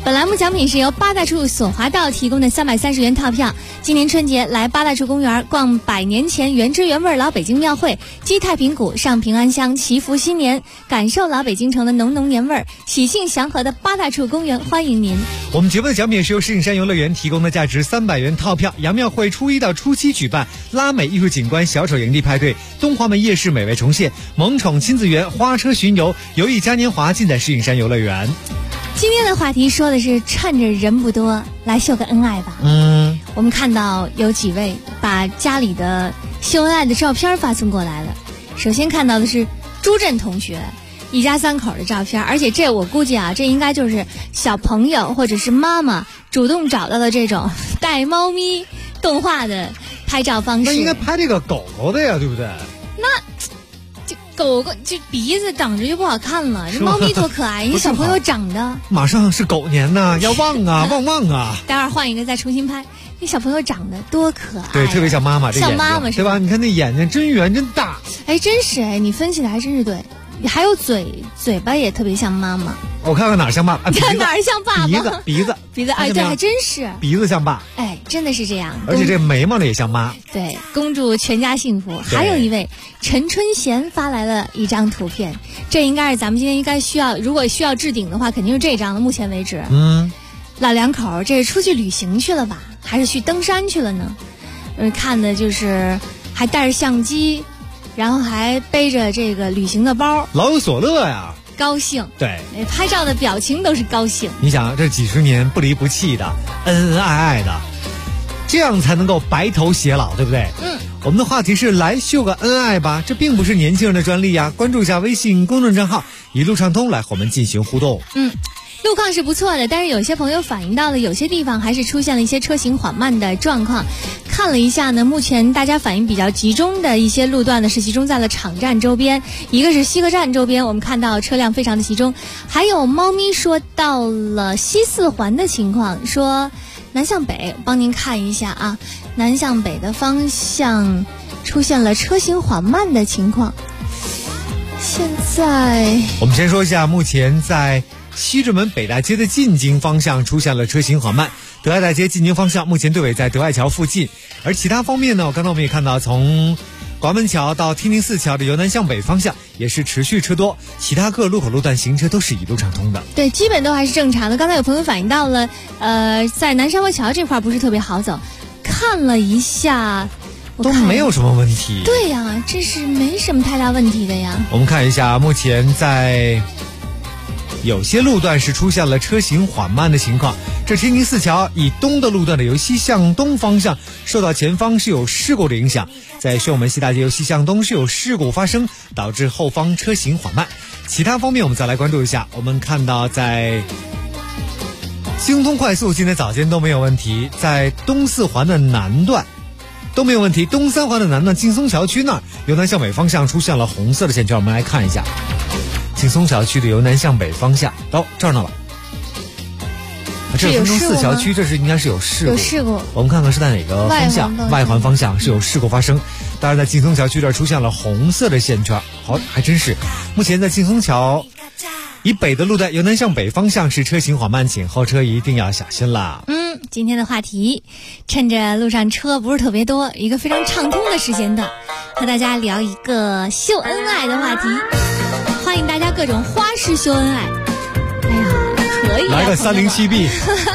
本栏目奖品是由八大处索华道提供的330元套票。今年春节来八大处公园逛100年前原汁原味老北京庙会，击太平鼓，上平安香，祈福新年，感受老北京城的浓浓年味儿。喜庆祥和的八大处公园欢迎您。 我们节目的奖品是由石景山游乐园提供的价值300元套票。杨庙会初1到初7举办拉美艺术景观小丑营地派对，东华门夜市美味重现，萌宠亲子园花车巡游，游艺嘉年华尽在石景山游乐园。 今天的话题说的是趁着人不多来秀个恩爱吧。我们看到有几位把家里的秀恩爱的照片发送过来了。首先看到的是朱振同学一家3口的照片，而且这我估计啊，这应该就是小朋友或者是妈妈主动找到的这种带猫咪动画的拍照方式。 那应该拍这个狗狗的呀，对不对？ 那这狗狗这鼻子长着就不好看了，这猫咪多可爱，你小朋友长的马上是狗年呐，要旺啊旺旺啊！ 待会儿换一个再重新拍，那小朋友长得多可爱， 对，特别像妈妈，这像妈妈对吧？你看那眼睛真圆真大， 哎，真是哎，你分起来还真是对。还有嘴巴也特别像妈妈， 我看看哪儿像爸， 哪儿像爸爸？ 鼻子， 哎，对，还真是鼻子像爸， 哎，真的是这样。 而且这眉毛呢也像妈。 对，恭祝全家幸福。还有一位陈春贤发来了一张图片，这应该是咱们今天应该需要，如果需要置顶的话，肯定是这张的。目前为止，老两口这是出去旅行去了吧，还是去登山去了呢？看的就是还带着相机。然后还背着这个旅行的包， 老有所乐呀， 高兴。 对， 拍照的表情都是高兴。 你想，这几十年不离不弃的，恩恩爱爱的，这样才能够白头偕老，对不对？我们的话题是来秀个恩爱吧，这并不是年轻人的专利呀。关注一下微信公众账号一路畅通，来和我们进行互动。 路况是不错的，但是有些朋友反映到了有些地方还是出现了一些车行缓慢的状况。看了一下呢，目前大家反应比较集中的一些路段呢，是集中在了场站周边，一个是西客站周边，我们看到车辆非常的集中。还有猫咪说到了西四环的情况，说南向北，帮您看一下啊，南向北的方向出现了车行缓慢的情况。现在我们先说一下，目前在西直门北大街的进京方向出现了车行缓慢，德爱大街进京方向目前队尾在德爱桥附近。而其他方面呢，刚才我们也看到，从广门桥到天宁寺桥的由南向北方向也是持续车多，其他各路口路段行车都是一路畅通的。 对，基本都还是正常的。刚才有朋友反映到了，在南山河桥这块不是特别好走，看了一下都没有什么问题。 对呀，这是没什么太大问题的呀。 我们看一下，目前在有些路段是出现了车行缓慢的情况。这天宁寺桥以东的路段的由西向东方向受到前方是有事故的影响，在宣武门西大街由西向东是有事故发生，导致后方车行缓慢。其他方面我们再来关注一下，我们看到在京通快速今天早间都没有问题，在东四环的南段都没有问题，东三环的南段劲松桥区那儿由南向北方向出现了红色的线圈，我们来看一下劲松桥区的由南向北方向到这儿呢了。这是分钟4桥区，这是应该是有事故。 有事故。 我们看看是在哪个方向？外环方向是有事故发生。当然，在劲松桥区这儿出现了红色的线圈。好，还真是。目前在劲松桥以北的路段由南向北方向是车行缓慢，请后车一定要小心啦。 今天的话题，趁着路上车不是特别多，一个非常畅通的时间段，和大家聊一个秀恩爱的话题。欢迎大家各种花式秀恩爱。哎呀，可以、啊、 来个307B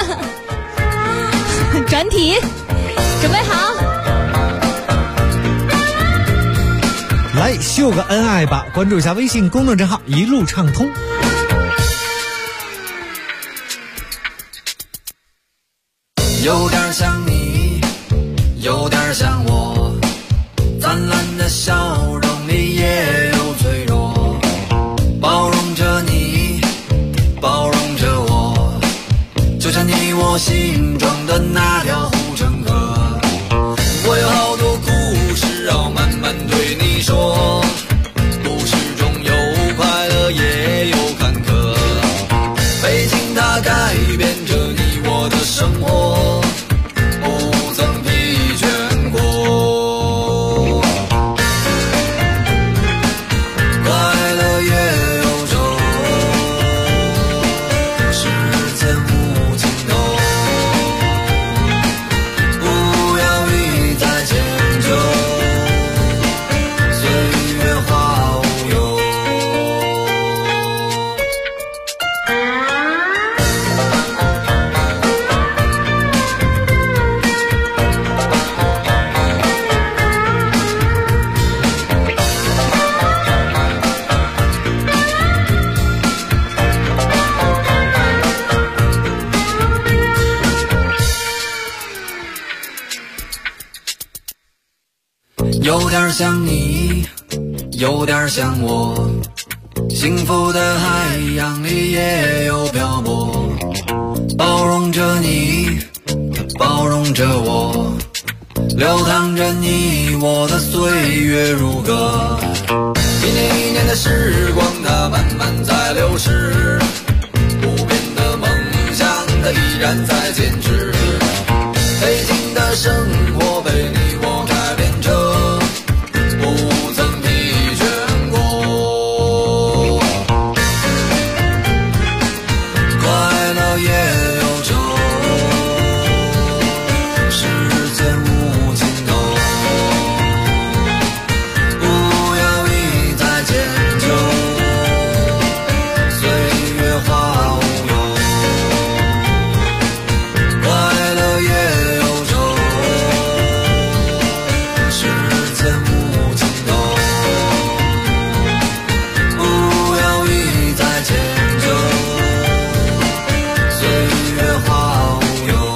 转体，准备好， 来秀个恩爱吧！关注一下微信公众账号一路畅通。 有点像你，有点像我，灿烂的笑容里也有脆弱，包容着你，包容着我，就像你我心中的那条护城河。我有好多故事要慢慢对你说，故事中有快乐也有坎坷，北京它改变着你我的生活，不曾疲倦过。 点像你，有点像我，幸福的海洋里也有漂泊，包容着你，包容着我，流淌着你我的岁月如歌。一年一年的时光，它慢慢在流逝，不变的梦想，它依然在坚持。北京的生活被你我改变着，不曾疲倦过。快乐也有愁，时间无尽头，不要一再迁就，岁月化无忧。快乐也有愁，时间无尽头，不要一再迁就，岁月化无忧。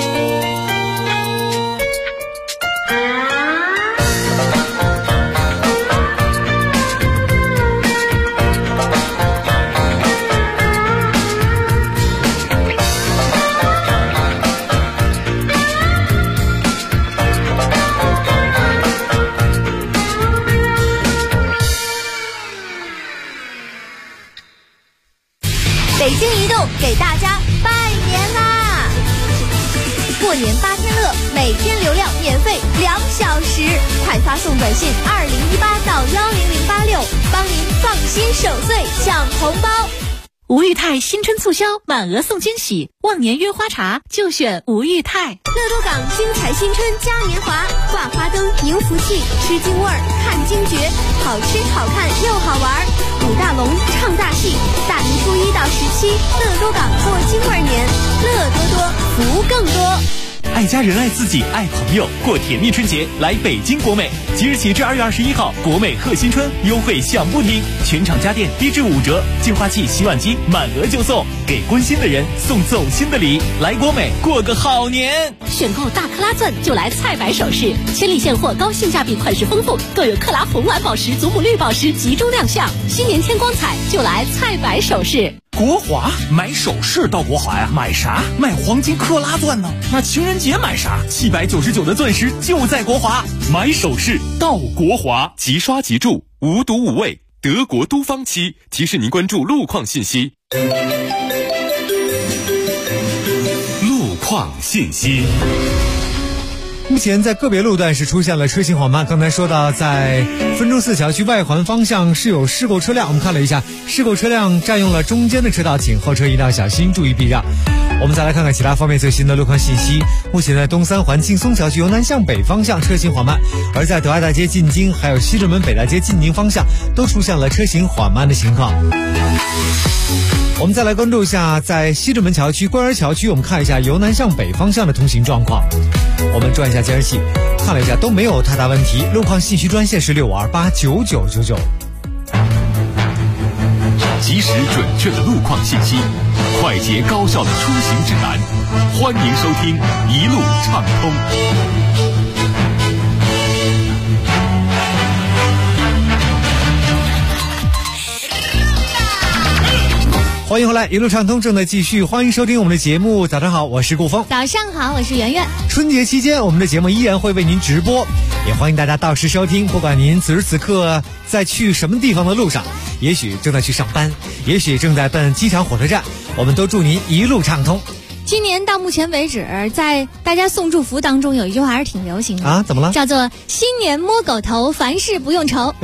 北京移动给大家拜年啦！过年8天乐，每天流量免费2小时，快发送短信2018到10086，帮您放心守岁抢红包。吴裕泰新春促销，满额送惊喜，忘年约花茶就选吴裕泰。乐多港精彩新春嘉年华，挂花灯迎福气，吃京味儿看京绝，好吃好看又好玩，舞大龙唱大戏，大年初1到17，乐多港过京味年，乐多多福更多。 爱家人爱自己爱朋友，过甜蜜春节来北京国美，即日起至2月21号，国美贺新春优惠响不停，全场家电低至5折，净化器、洗碗机满额就送，给关心的人送走心的礼，来国美过个好年。 选购大克拉钻就来菜百首饰，千里现货，高性价比，款式丰富，更有克拉红蓝宝石、祖母绿宝石集中亮相，新年添光彩就来菜百首饰。 国华买首饰到国华呀，买啥？买黄金克拉钻呢？那情人节买啥？799的钻石就在国华，买首饰到国华。 即刷即住，无毒无味，德国都方漆提示您关注路况信息。路况信息。 目前在个别路段是出现了车行缓慢。刚才说到在分钟寺桥区外环方向是有事故车辆，我们看了一下，事故车辆占用了中间的车道，请后车一定要小心，注意避让。我们再来看看其他方面最新的路况信息。目前在东三环劲松桥区由南向北方向车行缓慢，而在德爱大街进京还有西直门北大街进宁方向都出现了车行缓慢的情况。我们再来关注一下在西直门桥区、官园桥区，我们看一下由南向北方向的通行状况。我们转一下监视器，看了一下都没有太大问题。路况信息专线是6289999。 及时准确的路况信息，快捷高效的出行指南，欢迎收听一路畅通。 欢迎回来，一路畅通正在继续，欢迎收听我们的节目。早上好，我是顾峰。 早上好，我是圆圆。 春节期间，我们的节目依然会为您直播，也欢迎大家到时收听。不管您此时此刻在去什么地方的路上，也许正在去上班，也许正在奔机场、火车站，我们都祝您一路畅通。 今年到目前为止，在大家送祝福当中有一句话还是挺流行的啊，怎么了？ 叫做新年摸狗头，凡事不用愁。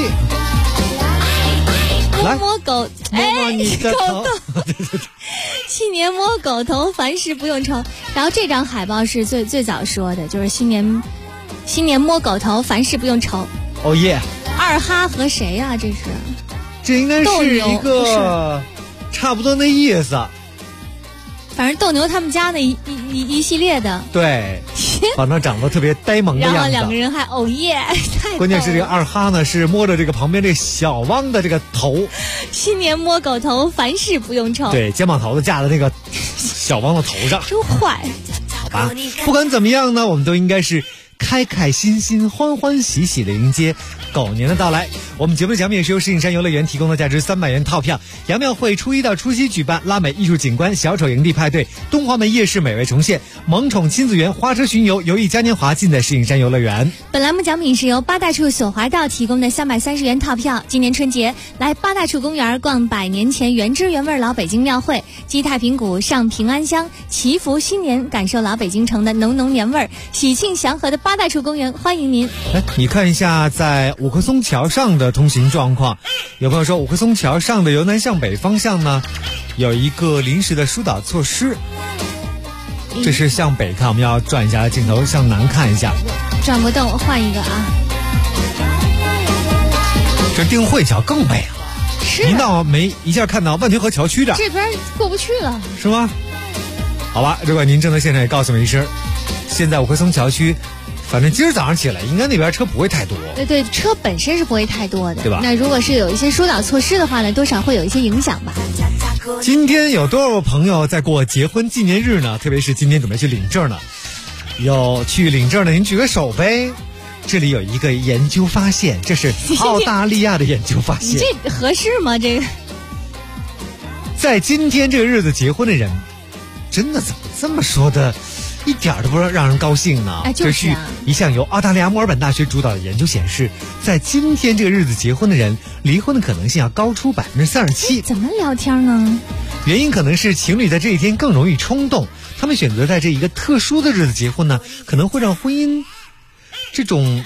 摸狗， 摸你的头。 新年摸狗头，凡事不用愁。然后这张海报是最早说的，就是新年摸狗头，凡事不用愁。 哦耶！ 二哈和谁呀？ 这应该是一个差不多那意思。 反正斗牛他们家的一系列的， 对，反正长得特别呆萌的样子。 然后两个人还哦耶， 关键是这个二哈呢是摸着这个旁边这个小汪的这个头。 新年摸狗头，凡事不用愁。 对，肩膀头子架在那个小汪的头上。 真坏。 好吧，不管怎么样呢，我们都应该是开开开心心、欢欢喜喜的迎接狗年的到来。我们节目的奖品也是由石景山游乐园提供的价值300元套票。杨庙会初1到初7举办拉美艺术景观、小丑营地派对、东华门夜市美味重现、萌宠亲子园、花车巡游、游艺嘉年华，尽在石景山游乐园。 本栏目奖品是由八大处索华道提供的330元套票。今年春节来八大处公园逛100年前原汁原味老北京庙会，击太平鼓、上平安香，祈福新年，感受老北京城的浓浓年味儿。喜庆祥和的八大处公园欢迎您。 你看一下在五棵松桥上的通行状况。有朋友说五棵松桥上的由南向北方向呢，有一个临时的疏导措施。这是向北看，我们要转一下镜头向南看一下。 转不动，我换一个啊。 这定慧桥更北了。 是。 您倒没一下看到万泉河桥区的。 这边过不去了。 是吗？好吧，如果您正在现场也告诉我一声。现在五棵松桥区，反正今儿早上起来应该那边车不会太多。 对，车本身是不会太多的， 对吧？ 那如果是有一些疏导措施的话呢，多少会有一些影响吧。 今天有多少个朋友在过结婚纪念日呢？特别是今天准备去领证呢，有去领证的您举个手呗。这里有一个研究发现，这是澳大利亚的研究发现。 你这合适吗？这个在今天这个日子结婚的人，真的怎么这么说的，一点都不让人高兴呢？ 就是啊。 这是一项由澳大利亚墨尔本大学主导的研究显示，在今天这个日子结婚的人，离婚的可能性要高出37%。 怎么聊天呢？ 原因可能是情侣在这一天更容易冲动，他们选择在这一个特殊的日子结婚呢，可能会让婚姻这种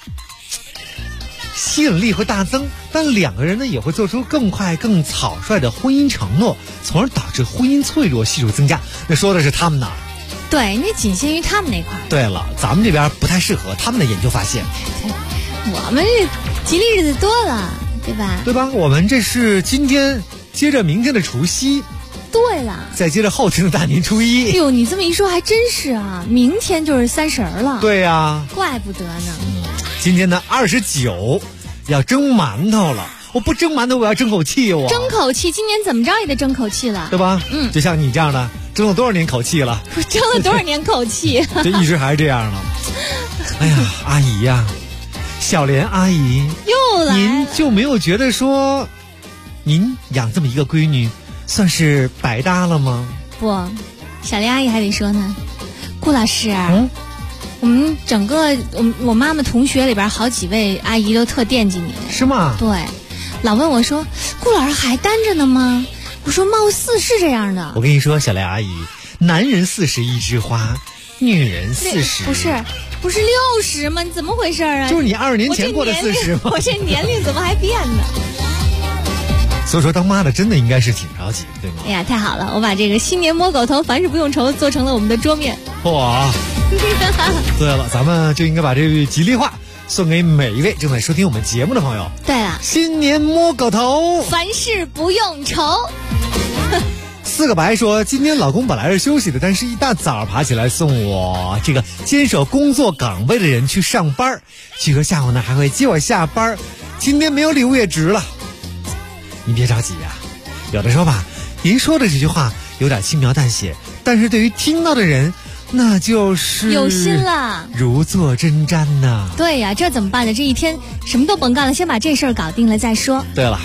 吸引力会大增，但两个人呢也会做出更快更草率的婚姻承诺，从而导致婚姻脆弱系数增加。那说的是他们那儿。 对，那仅限于他们那块儿。 对了，咱们这边不太适合，他们的研究发现。 我们这吉利日子多了，对吧？ 对吧？我们这是今天接着明天的除夕。 对了， 再接着后天的大年初一。 哎呦，你这么一说还真是啊，明天就是30了。 对呀， 怪不得呢。 今天呢29要蒸馒头了，我不蒸馒头我要争口气我。 争口气，今年怎么着也得争口气了， 对吧？就像你这样的，争了多少年口气了？ 争了多少年口气？ 这一直还是这样了。哎呀，阿姨呀，小莲阿姨又来了， 您就没有觉得说，您养这么一个闺女，算是白搭了吗？ 不，小莲阿姨还得说呢，顾老师，我们整个我妈妈同学里边好几位阿姨都特惦记你。 是吗？ 对，老问我说，顾老师还单着呢吗？我说貌似是这样的。 我跟你说，小莲阿姨，男人40一枝花，女人40。 不是60吗？你怎么回事啊？ 就是你20年前过的40吗？ 我这年龄怎么还变呢？ 所以说当妈的真的应该是挺着急，对吗？ 哎呀，太好了，我把这个新年摸狗头凡事不用愁做成了我们的桌面。 哇！对了，咱们就应该把这句吉利话送给每一位正在收听我们节目的朋友。 对了， 新年摸狗头， 凡事不用愁。 4个白说，今天老公本来是休息的，但是一大早爬起来送我这个坚守工作岗位的人去上班，据说下午呢还会接我下班，今天没有礼物也值了。你别着急呀，有的时候吧，您说的这句话有点轻描淡写，但是对于听到的人，那就是有心了， 如坐针毡呐。 对呀，这怎么办呢？这一天什么都甭干了，先把这事儿搞定了再说。 对了，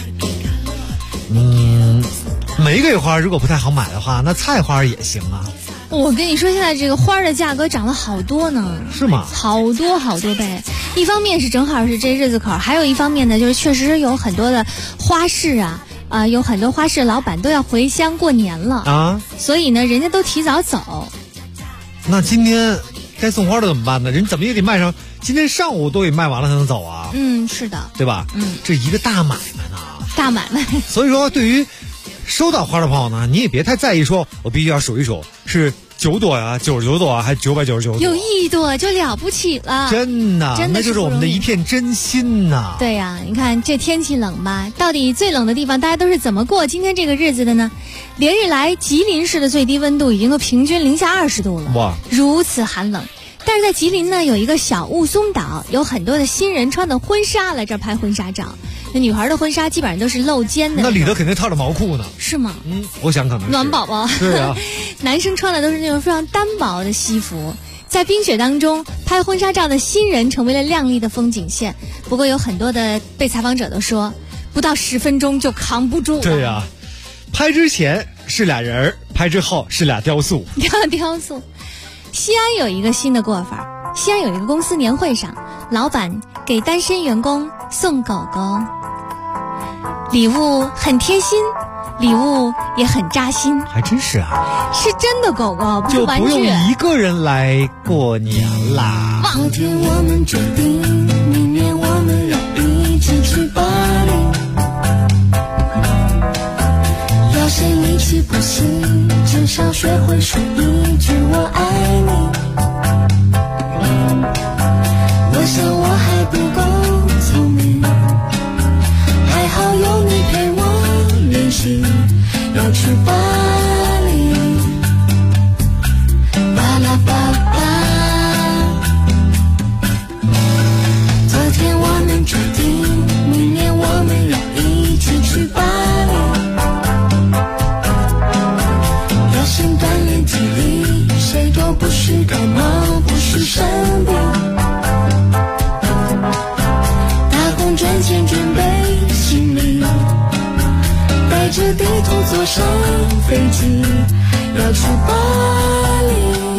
玫瑰花如果不太好买的话，那菜花也行啊。 我跟你说，现在这个花的价格涨了好多呢。 是吗？ 好多倍。一方面是正好是这日子口，还有一方面呢，就是确实有很多的花市啊，有很多花市老板都要回乡过年了啊，所以呢，人家都提早走。 那今天该送花的怎么办呢？人怎么也得卖上，今天上午都给卖完了才能走啊。 是的， 对吧？这一个大买卖呢。 大买卖。 所以说，对于收到花的朋友呢，你也别太在意，说我必须要数一数是9朵呀、99朵啊，还是999朵？ 有1朵就了不起了， 真的，那就是我们的一片真心呐。 对呀，你看这天气冷吧，到底最冷的地方大家都是怎么过今天这个日子的呢？连日来吉林市的最低温度已经都平均零下20度了，哇，如此寒冷。但是在吉林呢，有一个小雾凇岛，有很多的新人穿的婚纱来这儿拍婚纱照。那女孩的婚纱基本上都是露肩的， 那里头肯定套着毛裤呢。 是吗？ 我想可能是暖宝宝。 对啊。 男生穿的都是那种非常单薄的西服。 在冰雪当中拍婚纱照的新人成为了亮丽的风景线。不过有很多的被采访者都说，不到10分钟就扛不住了。 对呀，拍之前是俩人，拍之后是俩雕塑。 雕塑。西安有一个新的过法，西安有一个公司年会上，老板给单身员工送狗狗，礼物很贴心，礼物也很扎心。 还真是啊， 是真的狗狗，不是玩具， 就不用一个人来过年啦。 昨天我们决定，明年我们要一起去巴黎。要先一起不行，至少学会说一句我爱你。我想我还不够聪明，还好有你陪我练习，要去巴黎。巴拉巴拉，昨天我们决定，明年我们要一起去巴黎。要先锻炼体力，谁都不许感冒，不许生病。打工赚钱，准备行李，带着地图坐上飞机，要去巴黎。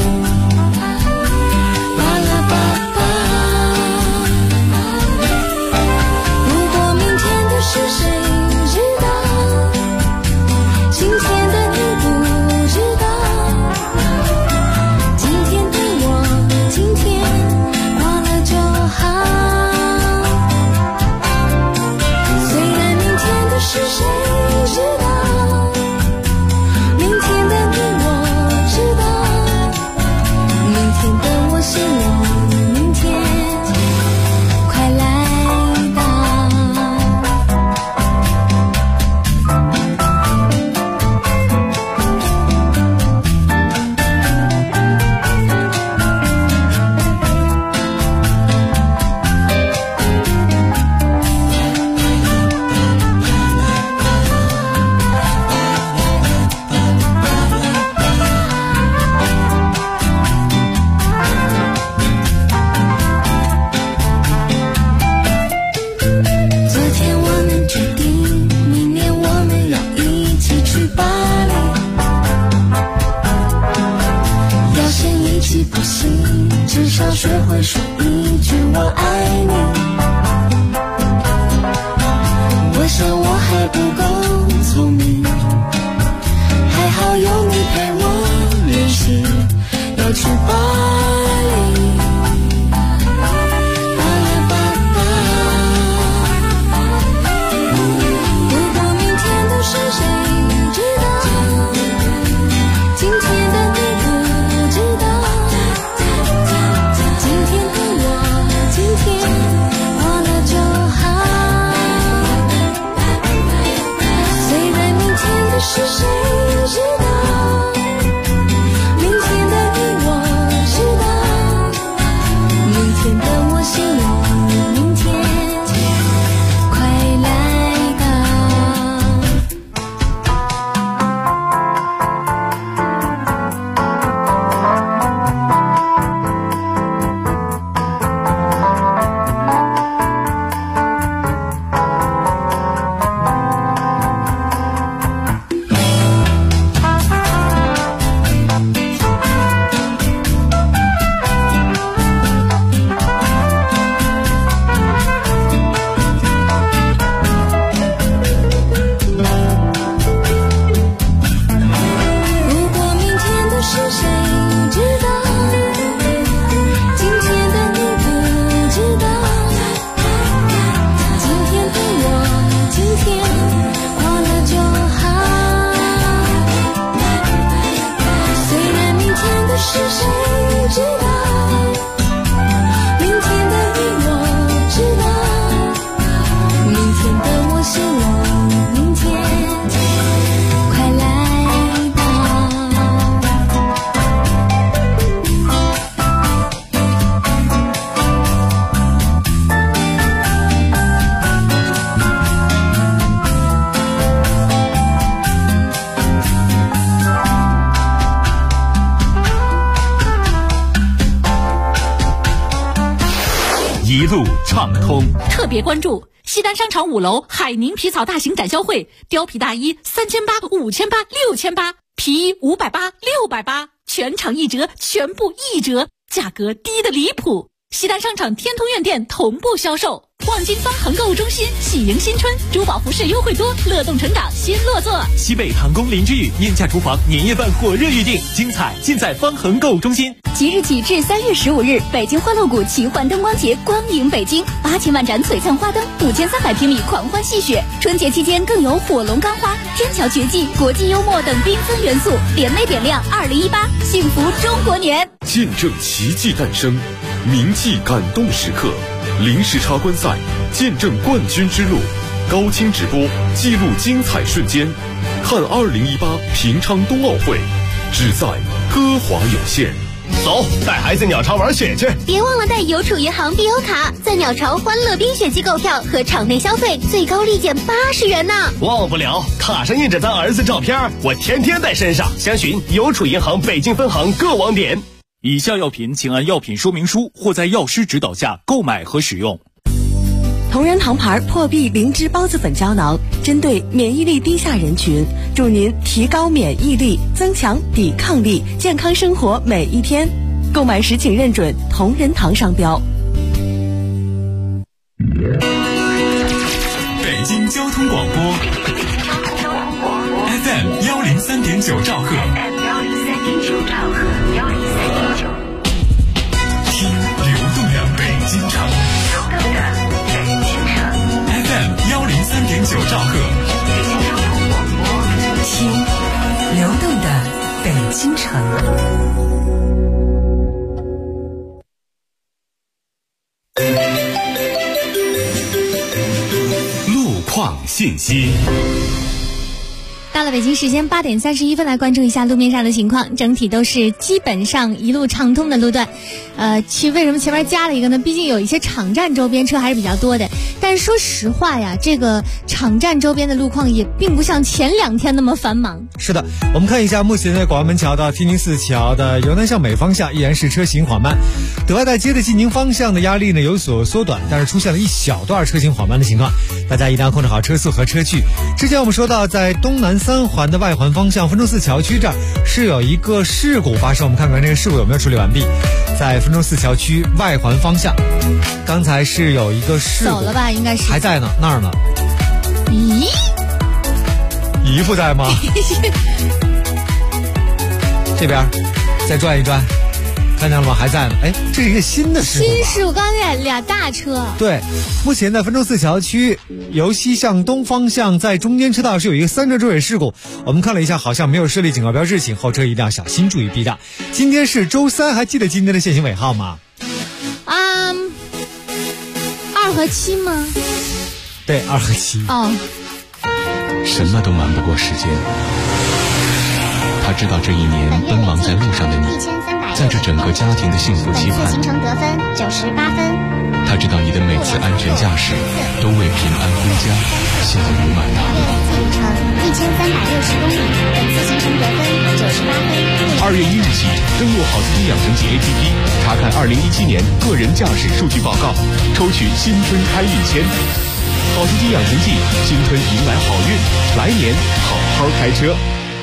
巴拉巴拉，如果明天的事谁知道？今天的你不知道。今天的我，今天过了就好。虽然明天的事谁知道？明天的你我知道。明天的我希望明天快来到。昨天我们决定，明年我们要一起去巴黎。要先一起不行，至少学会说一句我爱你。我想我还不够聪明，还好有你陪我练习，要去巴黎。巴拉巴拉，如果明天的事谁知道？今天的你不知道。今天的我，今天路畅通。 特别关注西单商场5楼海宁皮草大型展销会，貂皮大衣3800、5800、6800，皮衣580、680，全场1折，全部1折，价格低得离谱。西单商场天通苑店同步销售。望京方恒购物中心喜迎新春，珠宝服饰优惠多，乐动成长新落座。 西北唐宫林之宇燕价厨房年夜饭火热预定，精彩尽在方恒购物中心。 即日起至3月15日，北京欢乐谷奇幻灯光节光影北京，8000万盏璀璨花灯，5300平米狂欢戏谑。春节期间更有火龙钢花、天桥绝技、国际幽默等缤纷元素，联袂点亮2018，幸福中国年。 见证奇迹诞生，铭记感动时刻。零时差观赛，见证冠军之路，高清直播记录精彩瞬间，看2018平昌冬奥会，只在歌华有线。 走，带孩子鸟巢玩雪去！ 别忘了带邮储银行必优卡，在鸟巢欢乐冰雪季购票和场内消费最高立减80元呢。 忘不了，卡上印着咱儿子照片，我天天带身上。详询邮储银行北京分行各网点。 以下药品请按药品说明书或在药师指导下购买和使用。 同仁堂牌破壁灵芝孢子粉胶囊，针对免疫力低下人群，助您提高免疫力，增强抵抗力，健康生活每一天。购买时请认准同仁堂商标。 北京交通广播 FM 103.9兆赫。听流动的北京城。FM 103.9兆赫。 听流动的北京城。 路况信息。 到了北京时间8点31分，来关注一下路面上的情况。整体都是基本上一路畅通的路段。为什么前面加了一个呢？毕竟有一些场站周边车还是比较多的。但是说实话呀，这个场站周边的路况也并不像前2天那么繁忙。 是的，我们看一下目前的广安门桥到天宁寺桥的由南向北方向依然是车行缓慢。德外大街的进京方向的压力呢有所缩短，但是出现了一小段车行缓慢的情况，大家一定要控制好车速和车距。之前我们说到，在东南3环的外环方向丰州寺桥区这儿是有一个事故发生，我们看看这个事故有没有处理完毕。在丰州寺桥区外环方向，刚才是有一个事故， 走了吧？应该是还在呢，那儿呢？ 咦， 姨夫在吗？这边再转一转，看见了吗？还在呢。哎，这是一个新的事故。 新事故，刚才俩大车。 对，目前在丰州寺桥区由西向东方向，在中间车道是有一个3车追尾事故。我们看了一下，好像没有设立警告标志，请后车一定要小心注意避让。今天是周3，还记得今天的限行尾号吗 ？2和7吗？ 对，2和7。 哦。 什么都瞒不过时间。他知道这一年奔忙在路上的你，在这整个家庭的幸福期盼。 行程得分98分。 他知道你的每次安全驾驶都为平安归家献予满堂。 路程1360公里，本次行程得分98分。 2月1日起，登录好司机养成记 APP， 查看2017年个人驾驶数据报告，抽取新春开运签。好司机养成记，新春迎来好运，来年好好开车。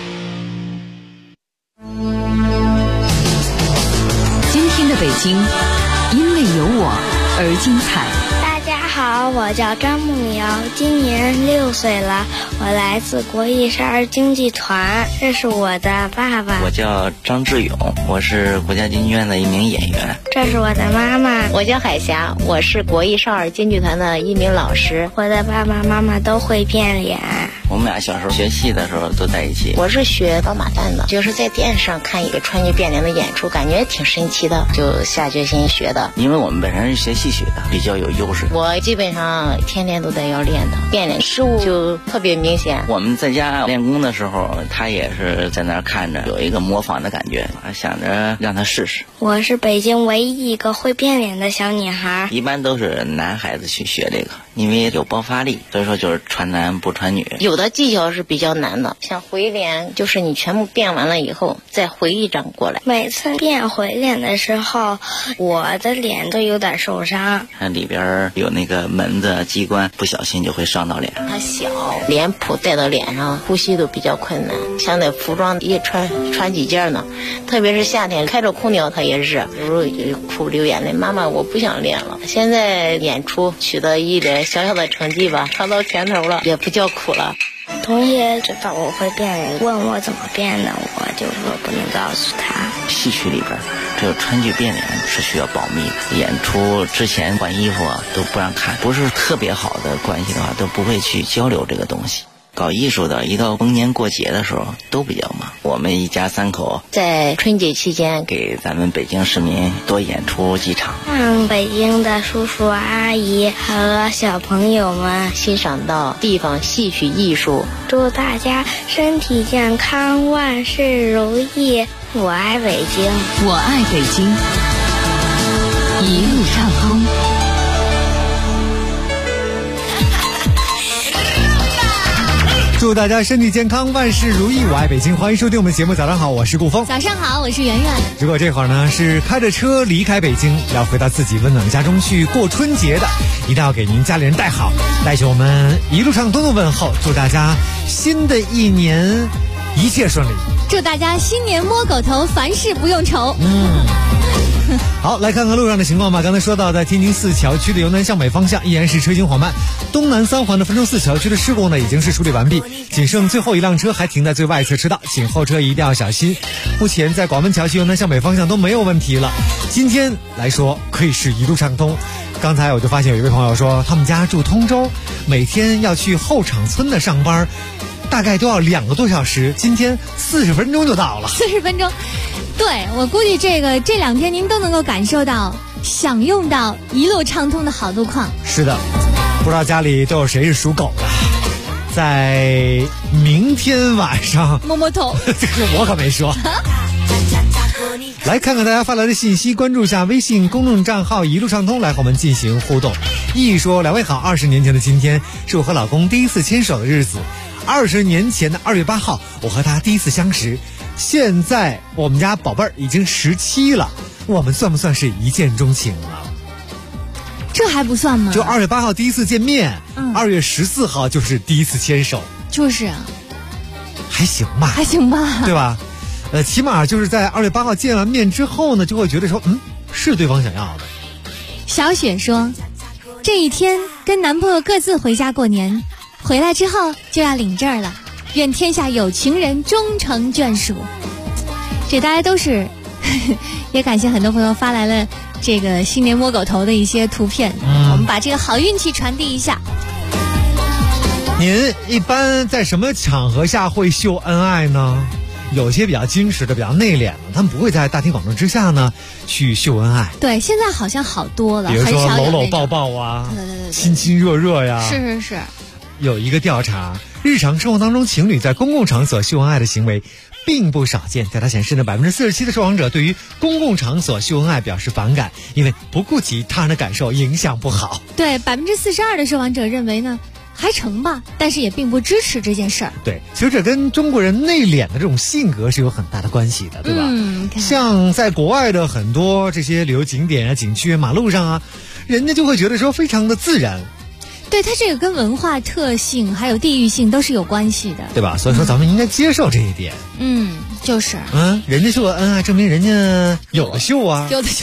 今天的北京，因为有我而精彩。 大家好，我叫张梦瑶，今年6岁了，我来自国艺12京剧团，这是我的爸爸。 我叫张志勇，我是国家京剧院的一名演员。 这是我的妈妈。 我叫海霞，我是国艺少儿京剧团的一名老师。 我的爸爸妈妈都会变脸。 我们俩小时候学戏的时候都在一起。 我是学跑马旦的，就是在电视上看一个川剧变脸的演出，感觉挺神奇的，就下决心学的。 因为我们本身是学戏曲的，比较有优势。 我基本上天天都得要练的，变脸失误就特别明显。 我们在家练功的时候，他也是在那儿看着，有一个模仿的感觉，想着让他试试。 我是北京唯一一个会变脸的小女孩。 一般都是男孩子去学这个，因为有爆发力，所以说就是传男不传女。 有的的技巧是比较难的，像回脸就是你全部变完了以后再回一张过来。 每次变回脸的时候，我的脸都有点受伤。 它里边有那个门的机关，不小心就会伤到脸。 它小，脸谱戴到脸上，呼吸都比较困难。像那服装一穿几件呢，特别是夏天开着空调它也热，有时候就哭流眼泪。妈妈，我不想练了。现在演出取得一点小小的成绩吧，尝到甜头了，也不叫苦了。 同学知道我会变人，问我怎么变的，我就说不能告诉他。 戏曲里边这个川剧变脸是需要保密的，演出之前换衣服都不让看，不是特别好的关系的话都不会去交流这个东西。搞艺术的一到逢年过节的时候都比较忙，我们一家三口在春节期间给咱们北京市民多演出几场， 让北京的叔叔阿姨和小朋友们欣赏到地方戏曲艺术。 祝大家身体健康，万事如意。我爱北京， 我爱北京，一路畅通。 祝大家身体健康，万事如意。我爱北京，欢迎收听我们节目。早上好，我是顾峰。 早上好，我是圆圆。 如果这会儿呢是开着车离开北京，要回到自己温暖的家中去过春节的，一定要给您家里人带好，带起我们一路畅通的问候。祝大家新的一年一切顺利， 祝大家新年摸狗头，凡事不用愁。 好，来看看路上的情况吧。刚才说到，在天津四桥区的由南向北方向依然是车行缓慢，东南三环的汾州四桥区的事故呢已经是处理完毕，仅剩最后一辆车还停在最外侧车道，请后车一定要小心。目前在广门桥区由南向北方向都没有问题了，今天来说可以是一路畅通。刚才我就发现有一位朋友说，他们家住通州，每天要去后场村的上班，大概都要2个多小时，今天40分钟就到了。 40分钟，对，我估计这2天您都能够感受到、享用到一路畅通的好路况。 是的，不知道家里都有谁是属狗的，在明天晚上摸摸头， 这个我可没说。来看看大家发来的信息，关注一下微信公众账号一路畅通，来和我们进行互动。一说两位好，20年前的今天是我和老公第一次牵手的日子，20年前的2月8号我和他第一次相识，现在我们家宝贝儿已经17了，我们算不算是一见钟情了？ 这还不算吗？ 就2月8号第一次见面，2月14号就是第一次牵手， 就是啊， 还行吧， 还行吧， 对吧？起码就是在2月8号见完面之后呢，就会觉得说，是对方想要的。 小雪说，这一天跟男朋友各自回家过年，回来之后就要领证了，愿天下有情人终成眷属。这大家都是也感谢很多朋友发来了这个新年摸狗头的一些图片，我们把这个好运气传递一下。 您一般在什么场合下会秀恩爱呢？有些比较矜持的、比较内敛的，他们不会在大庭广众之下呢去秀恩爱。 对，现在好像好多了， 比如说搂搂抱抱啊， 对， 亲亲热热呀。 是。 有一个调查，日常生活当中情侣在公共场所秀恩爱的行为并不少见。调查显示呢，47%的受访者对于公共场所秀恩爱表示反感，因为不顾及他人的感受，影响不好。 对，42%的受访者认为呢还成吧，但是也并不支持这件事儿。 对，其实这跟中国人内敛的这种性格是有很大的关系的，对吧？像在国外的很多这些旅游景点啊、景区、马路上啊，人家就会觉得说非常的自然。 对，它这个跟文化特性还有地域性都是有关系的， 对吧？所以说咱们应该接受这一点。 就是。 人家秀恩爱，证明人家有的秀啊， 有的秀。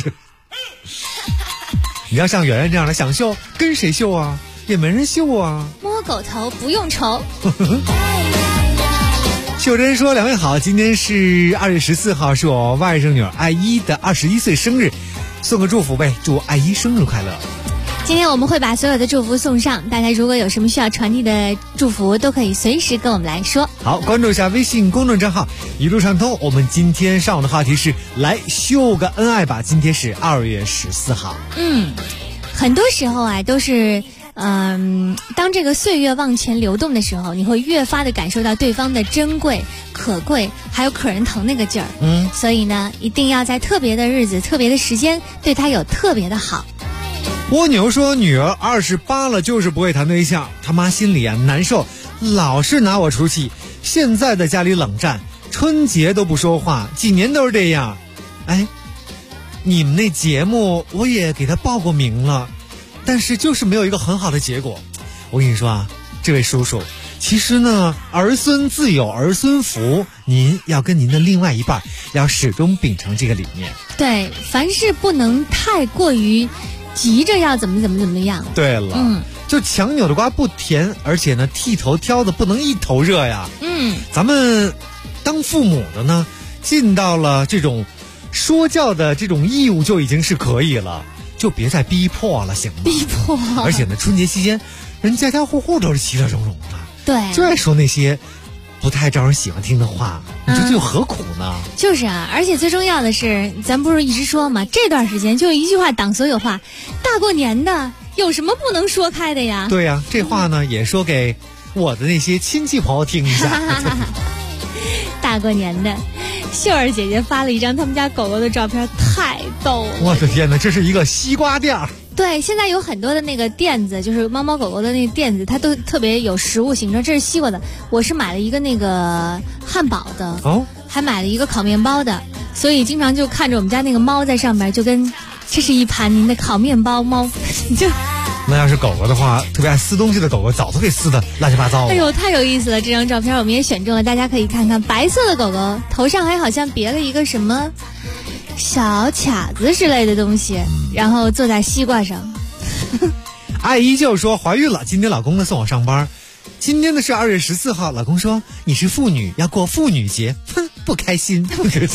你要像圆圆这样的想秀，跟谁秀啊？也没人秀啊， 摸狗头不用愁。 秀珍说，两位好，今天是2月14号，是我外甥女儿爱一的21岁生日，送个祝福呗，祝爱一生日快乐。 今天我们会把所有的祝福送上，大家如果有什么需要传递的祝福，都可以随时跟我们来说。 好，关注一下微信公众账号一路畅通。我们今天上午的话题是来秀个恩爱吧，今天是2月14号。 很多时候啊都是当这个岁月往前流动的时候，你会越发的感受到对方的珍贵、可贵，还有可人疼那个劲儿。所以呢，一定要在特别的日子、特别的时间，对他有特别的好。 蜗牛说女儿28了就是不会谈对象，他妈心里难受，老是拿我出气。现在在家里冷战，春节都不说话，几年都是这样。哎，你们那节目我也给他报过名了，但是就是没有一个很好的结果。我跟你说啊，这位叔叔，其实呢，儿孙自有儿孙福，您要跟您的另外一半要始终秉承这个理念。 对，凡事不能太过于急着要怎么样。 对了，就强扭的瓜不甜，而且呢，剃头挑的不能一头热呀。咱们当父母的呢，尽到了这种说教的这种义务就已经是可以了，就别再逼迫了，行吗？ 逼迫。 而且呢，春节期间，人家家户户都是其乐融融的， 对， 就爱说那些不太招人喜欢听的话，你说这又何苦呢？ 就是啊，而且最重要的是，咱不是一直说嘛，这段时间就一句话挡所有话，大过年的有什么不能说开的呀？ 对呀，这话呢也说给我的那些亲戚朋友听一下。 大过年的，秀儿姐姐发了一张他们家狗狗的照片，太逗了。 我的天哪，这是一个西瓜店。 对，现在有很多的那个垫子，就是猫猫狗狗的那个垫子，它都特别有食物形状。这是西瓜的，我是买了一个那个汉堡的，还买了一个烤面包的，所以经常就看着我们家那个猫在上面，就跟这是一盘您的烤面包猫，就。 那要是狗狗的话，特别爱撕东西的狗狗早都给撕的乱七八糟了。 哎呦，太有意思了！这张照片我们也选中了，大家可以看看。白色的狗狗头上还好像别了一个什么小卡子之类的东西，然后坐在西瓜上。 爱依旧说怀孕了，今天老公呢送我上班。今天的是2月14号，老公说你是妇女要过妇女节，哼，不开心。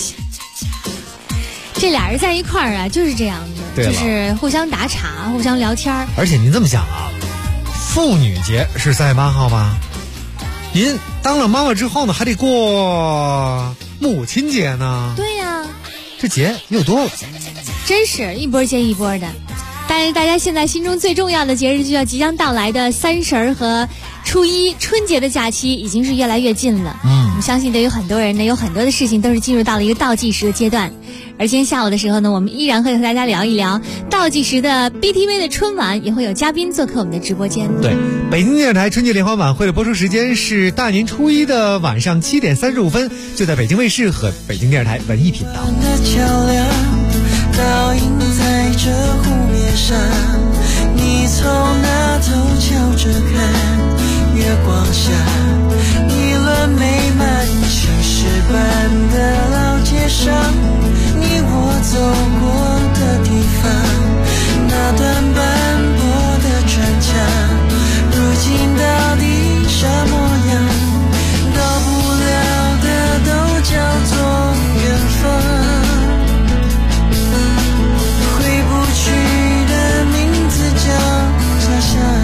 这俩人在一块儿啊，就是这样的，就是互相打岔，互相聊天。 而且您这么想啊，妇女节是3月8号吧？您当了妈妈之后呢，还得过母亲节呢。 对呀， 这节又多了， 真是一波接一波的。但是大家现在心中最重要的节日，就要即将到来的30和初一春节的假期，已经是越来越近了。我们相信对于很多人呢，有很多的事情都是进入到了一个倒计时的阶段。而今天下午的时候呢，我们依然会和大家聊一聊倒计时的 BTV 的春晚，也会有嘉宾做客我们的直播间。 对，北京电视台春节联欢晚会的播出时间是大年初一的晚上7点35分，就在北京卫视和北京电视台文艺频道。 倒映在这湖面上，你从那头瞧着看，月光下一轮美满，青石板的老街上，你我走过的地方，那段斑驳的砖墙，如今到底什么样？到不了的都叫做缘分，回不去的名字叫家乡。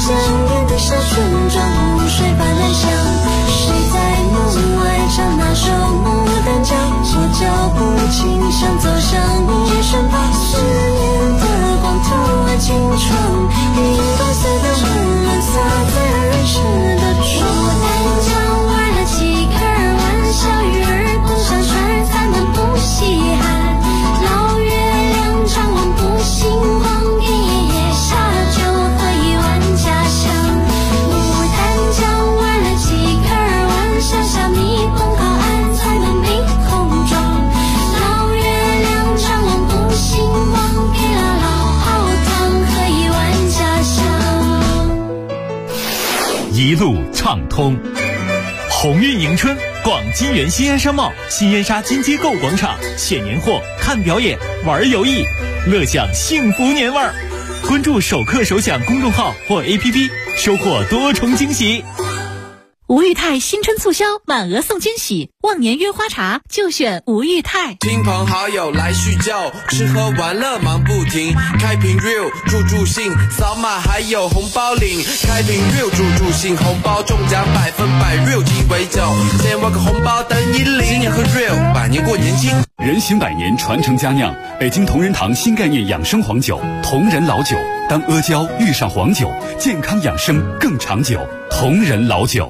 香烟的是村庄，雾水般来香。谁在门外唱那首牡丹江？我脚步轻响走向夜深吧，10年的光图爱青春，云白色的温暖洒在儿时的窗。牡丹江玩了几个玩笑，鱼儿共上船，咱们不稀罕。老月亮张望不心慌，一夜下就喝一碗家乡。牡丹江玩了几个玩笑，虾米pom靠岸，咱们没空装。老月亮张望不心慌，给了老好汤，喝一碗家乡。 一路畅通，鸿运迎春，逛金源新安商贸、新燕莎金街购物广场，选年货、看表演、玩游艺，乐享幸福年味儿。关注首客首享公众号或 APP， 收获多重惊喜。 吴裕泰新春促销，满额送惊喜，忘年约花茶就选吴裕泰。 亲朋好友来叙旧，吃喝玩乐忙不停。开瓶 real 助兴，扫码还有红包领。开瓶 real 助兴，红包中奖100%， real 鸡尾酒，先挖个红包等你领。今年喝 real， 百年过年轻。 人行百年，传承佳酿，北京同仁堂新概念养生黄酒，同仁老酒。当阿胶遇上黄酒，健康养生更长久。同仁老酒。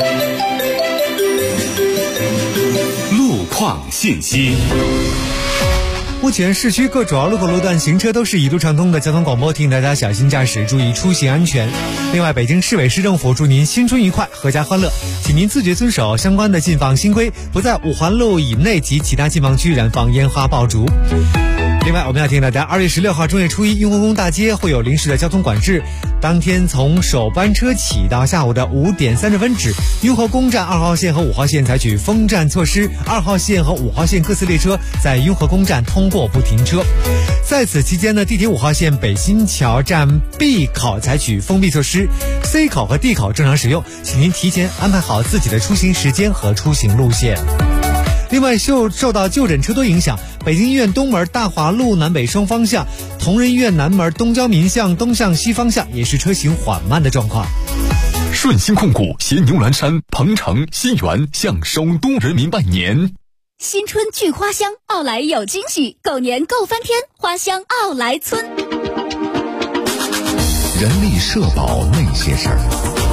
路况信息。 目前市区各主要路口路段行车都是一路畅通的，交通广播提醒大家小心驾驶，注意出行安全。另外，北京市委市政府祝您新春愉快，阖家欢乐，请您自觉遵守相关的禁放新规，不在五环路以内及其他禁放区燃放烟花爆竹。另外，我们要提醒大家，2月16号正月初一，雍和宫大街会有临时的交通管制。当天从首班车起到下午的5点30分止，雍和宫站2号线和5号线采取封站措施，2号线和5号线各次列车在雍和宫站通过不停车。在此期间呢，地铁5号线北新桥站 B 口采取封闭措施， C 口和 D 口正常使用，请您提前安排好自己的出行时间和出行路线。另外，受到就诊车多影响，北京医院东门大华路南北双方向、同仁医院南门东郊民巷东向西方向也是车行缓慢的状况。 顺鑫控股携牛栏山、鹏城、新源向首都人民拜年。 新春聚花香，奥莱有惊喜，狗年够翻天，花香奥莱村。 人力社保那些事儿。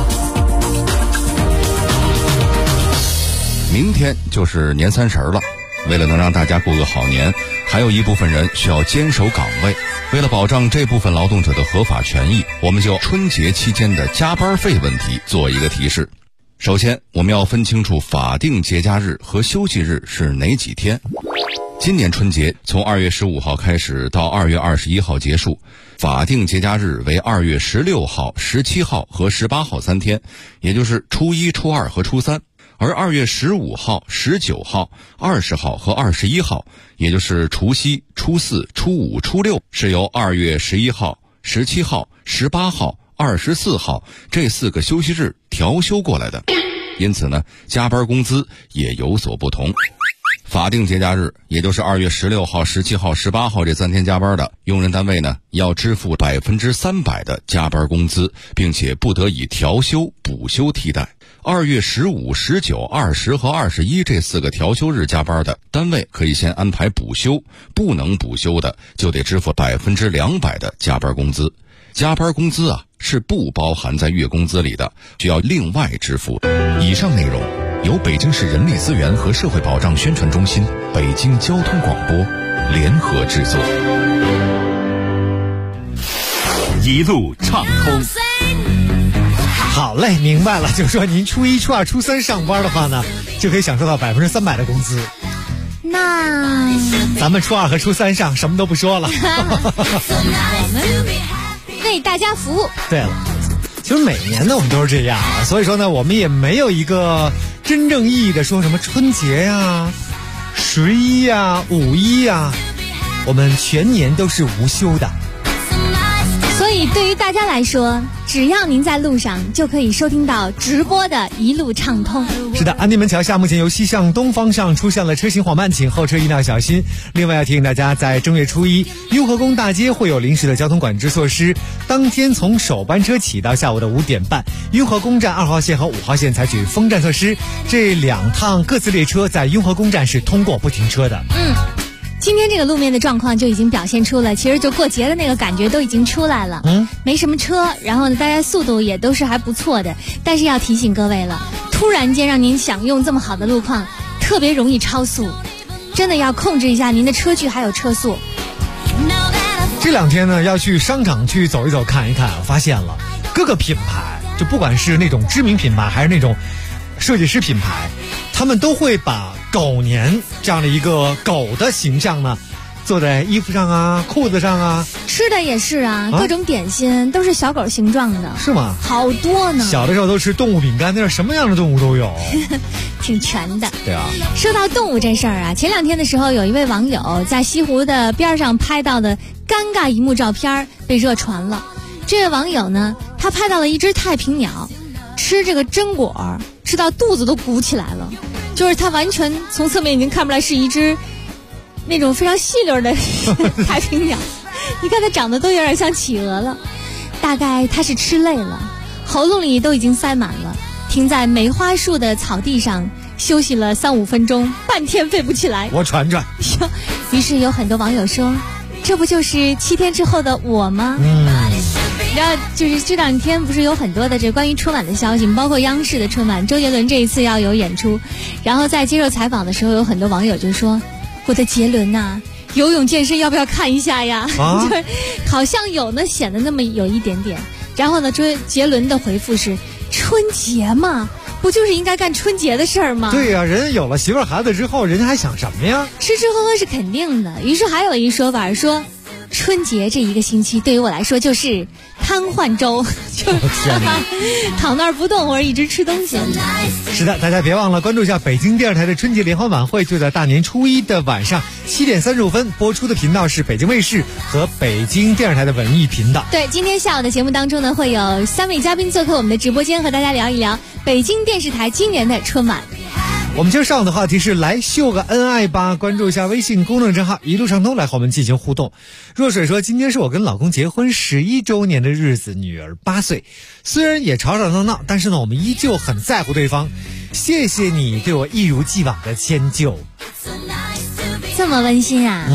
明天就是年30了，为了能让大家过个好年，还有一部分人需要坚守岗位。为了保障这部分劳动者的合法权益，我们就春节期间的加班费问题做一个提示。首先，我们要分清楚法定节假日和休息日是哪几天。今年春节从2月15号开始到2月21号结束，法定节假日为2月16号、17号和18号3天，也就是初一、初二和初三。而2月15号、19号、20号和21号，也就是除夕、初四、初五、初六，是由2月11号、17号、18号、24号这4个休息日调休过来的。因此呢，加班工资也有所不同。法定节假日，也就是2月16号、17号、18号这3天加班的用人单位呢，要支付300%的加班工资，并且不得以调休、补休替代。2月15、19、20和21这4个调休日加班的单位可以先安排补休，不能补休的就得支付200%的加班工资。加班工资啊，是不包含在月工资里的，需要另外支付。以上内容由北京市人力资源和社会保障宣传中心、北京交通广播联合制作。 一路畅通。 好嘞，明白了，就是说您初一、初二、初三上班的话呢，就可以享受到300%的工资。 那咱们初二和初三上什么都不说了。 我们为大家服务。 对了，其实每年呢我们都是这样啊，所以说呢我们也没有一个真正意义的说什么春节呀、11呀、5·1呀，我们全年都是无休的。 所以以对于大家来说，只要您在路上，就可以收听到直播的一路畅通。 是的，安定门桥下目前由西向东方向出现了车行缓慢，请后车一定要小心。另外要提醒大家，在正月初一，雍和宫大街会有临时的交通管制措施。当天从首班车起到下午的5点半，雍和宫站2号线和5号线采取封站措施，这2趟各自列车在雍和宫站是通过不停车的。 今天这个路面的状况就已经表现出了，其实就过节的那个感觉都已经出来了。没什么车，然后呢，大家速度也都是还不错的。但是要提醒各位了，突然间让您享用这么好的路况，特别容易超速，真的要控制一下您的车距还有车速。 这2天呢，要去商场去走一走看一看，发现了各个品牌，就不管是那种知名品牌还是那种设计师品牌，他们都会把狗年这样的一个狗的形象呢做在衣服上啊、裤子上啊。 吃的也是啊，各种点心都是小狗形状的。 是吗？ 好多呢。 小的时候都吃动物饼干，那是什么样的动物都有。 挺全的。 对啊。 说到动物这事儿啊，前2天的时候，有一位网友在西湖的边上拍到的尴尬一幕照片被热传了。这位网友呢，他拍到了一只太平鸟吃这个榛果，吃到肚子都鼓起来了，就是它完全从侧面已经看不来是一只那种非常细溜的太平鸟，你看它长得都有点像企鹅了，大概它是吃累了，喉咙里都已经塞满了，停在梅花树的草地上休息了3-5分钟，半天飞不起来。 我传传。 于是有很多网友说，这不就是7天之后的我吗？然后就是这2天不是有很多的这关于春晚的消息，包括央视的春晚，周杰伦这一次要有演出。然后在接受采访的时候，有很多网友就说，我的杰伦呐，游泳健身要不要看一下呀？就是好像有呢，显得那么有一点点。然后呢，杰伦的回复是，春节嘛，不就是应该干春节的事儿吗？ 对呀，人有了媳妇儿孩子之后，人家还想什么呀？ 吃吃喝喝是肯定的。于是还有一说法说，春节这1个星期对于我来说就是瘫痪周，就是躺那儿不动或者一直吃东西。 是的，大家别忘了关注一下北京电视台的春节联欢晚会，就在大年初一的晚上7点35分播出的频道是北京卫视和北京电视台的文艺频道。 对，今天下午的节目当中呢，会有3位嘉宾做客我们的直播间，和大家聊一聊北京电视台今年的春晚。 我们今儿上午的话题是来秀个恩爱吧，关注一下微信公众账号一路畅通，来和我们进行互动。若水说，今天是我跟老公结婚11周年的日子，女儿8岁，虽然也吵吵闹闹，但是呢，我们依旧很在乎对方。谢谢你对我一如既往的迁就。 这么温馨啊？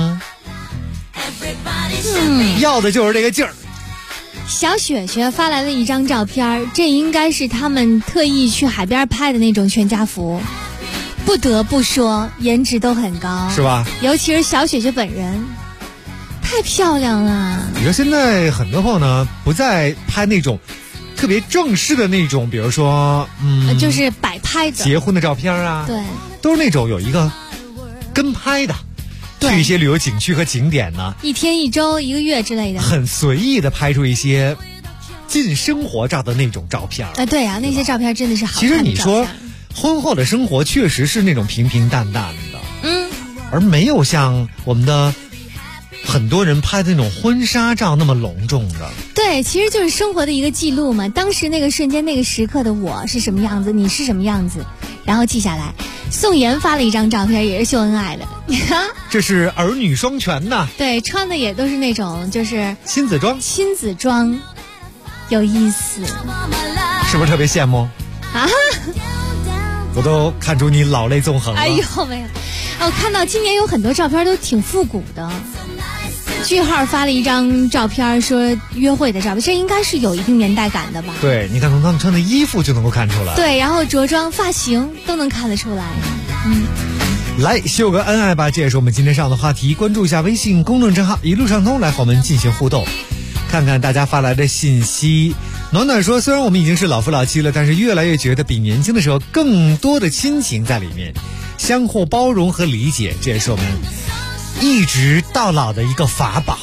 要的就是这个劲儿。 小雪雪发来了一张照片，这应该是他们特意去海边拍的那种全家福。不得不说，颜值都很高， 是吧？ 尤其是小雪雪本人，太漂亮了。 你说现在很多朋友呢，不再拍那种特别正式的那种，比如说就是摆拍的结婚的照片啊， 对， 都是那种有一个跟拍的。去一些旅游景区和景点呢，1 天1周1个月之类的， 很随意的拍出一些近生活照的那种照片。 对啊，那些照片真的是好看的照片。 其实你说婚后的生活确实是那种平平淡淡的，而没有像我们的很多人拍的那种婚纱照那么隆重的。 对，其实就是生活的一个记录嘛，当时那个瞬间那个时刻的我是什么样子，你是什么样子，然后记下来。宋妍发了一张照片，也是秀恩爱的， 这是儿女双全呐。 对，穿的也都是那种就是亲子装，有意思， 是不是特别羡慕啊？ 我都看出你老泪纵横了。 哎呦，没有，我看到今年有很多照片都挺复古的。句号发了一张照片，说约会的照片，这应该是有一定年代感的吧？ 对，你看从他们穿的衣服就能够看出来。 对，然后着装、发型都能看得出来。 来秀个恩爱吧，这也是我们今天上的话题。关注一下微信公众账号一路畅通，来和我们进行互动，看看大家发来的信息。暖暖说，虽然我们已经是老夫老妻了，但是越来越觉得比年轻的时候更多的亲情在里面，相互包容和理解，这也是我们一直到老的一个法宝。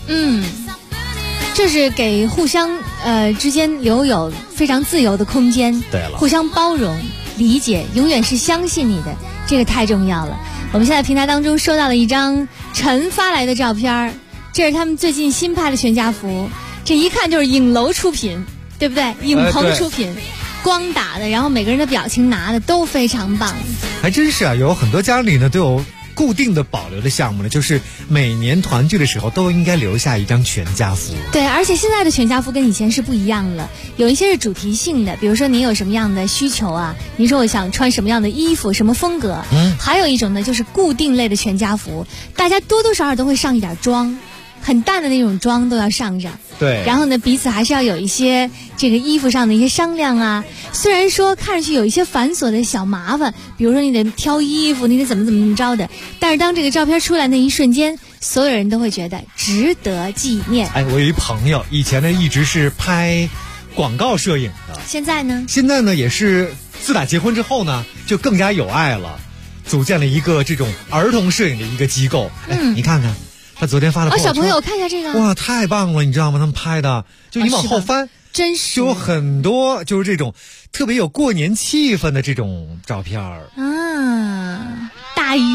这是给互相之间留有非常自由的空间。 对了， 互相包容理解，永远是相信你的，这个太重要了。我们现在平台当中收到了一张陈发来的照片，这是他们最近新拍的全家福。 这一看就是影楼出品，对不对？影棚出品，光打的，然后每个人的表情拿的都非常棒。 还真是啊，有很多家里呢都有固定的保留的项目呢，就是每年团聚的时候都应该留下一张全家福。 对，而且现在的全家福跟以前是不一样了，有一些是主题性的，比如说您有什么样的需求啊，您说我想穿什么样的衣服，什么风格，还有一种呢就是固定类的全家福，大家多多少少都会上一点妆，很淡的那种妆都要上。 对， 然后呢，彼此还是要有一些这个衣服上的一些商量啊。虽然说看上去有一些繁琐的小麻烦，比如说你得挑衣服，你得怎么着的，但是当这个照片出来那一瞬间，所有人都会觉得值得纪念。 哎，我有一朋友，以前呢一直是拍广告摄影的， 现在呢也是自打结婚之后呢，就更加有爱了，组建了一个这种儿童摄影的一个机构。你看看。他昨天发了朋友圈， 小朋友看一下这个， 哇，太棒了，你知道吗？他们拍的，就你往后翻， 真是就有很多就是这种特别有过年气氛的这种照片啊，大鱼，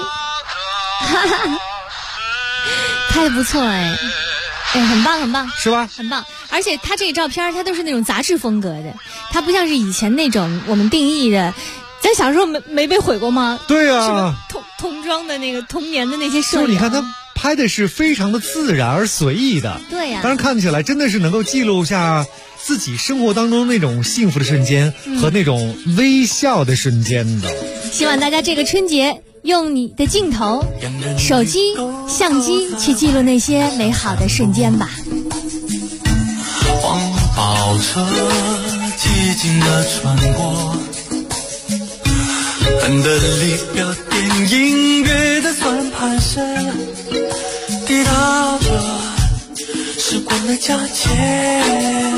拍的不错哎，很棒， 是吧？ 很棒，而且他这个照片，他都是那种杂志风格的，他不像是以前那种我们定义的。咱小时候没被毁过吗？ 对啊， 什么童装的那个童年的那些摄影， 就是你看他拍的是非常的自然而随意的， 对呀， 当然看起来真的是能够记录下自己生活当中那种幸福的瞬间和那种微笑的瞬间的。 希望大家这个春节用你的镜头、手机、相机去记录那些美好的瞬间吧。 黄包车寂静地穿过，看的里表电音乐的算盘声，滴答着时光的价钱，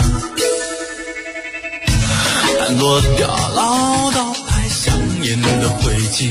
看落掉老道牌香烟的灰烬，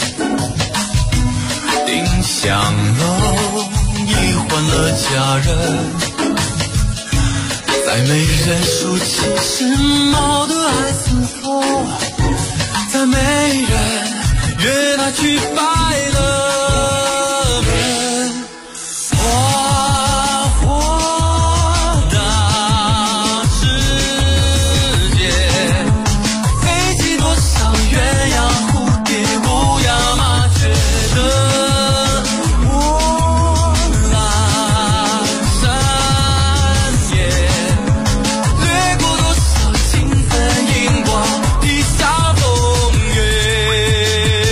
丁香楼已换了家人，再没人竖起时髦的爱丝头，再没人约他去拜了门，花火大世界，飞起多少鸳鸯蝴蝶乌鸦麻雀的乌兰山野，掠过多少金粉荧光地下风月，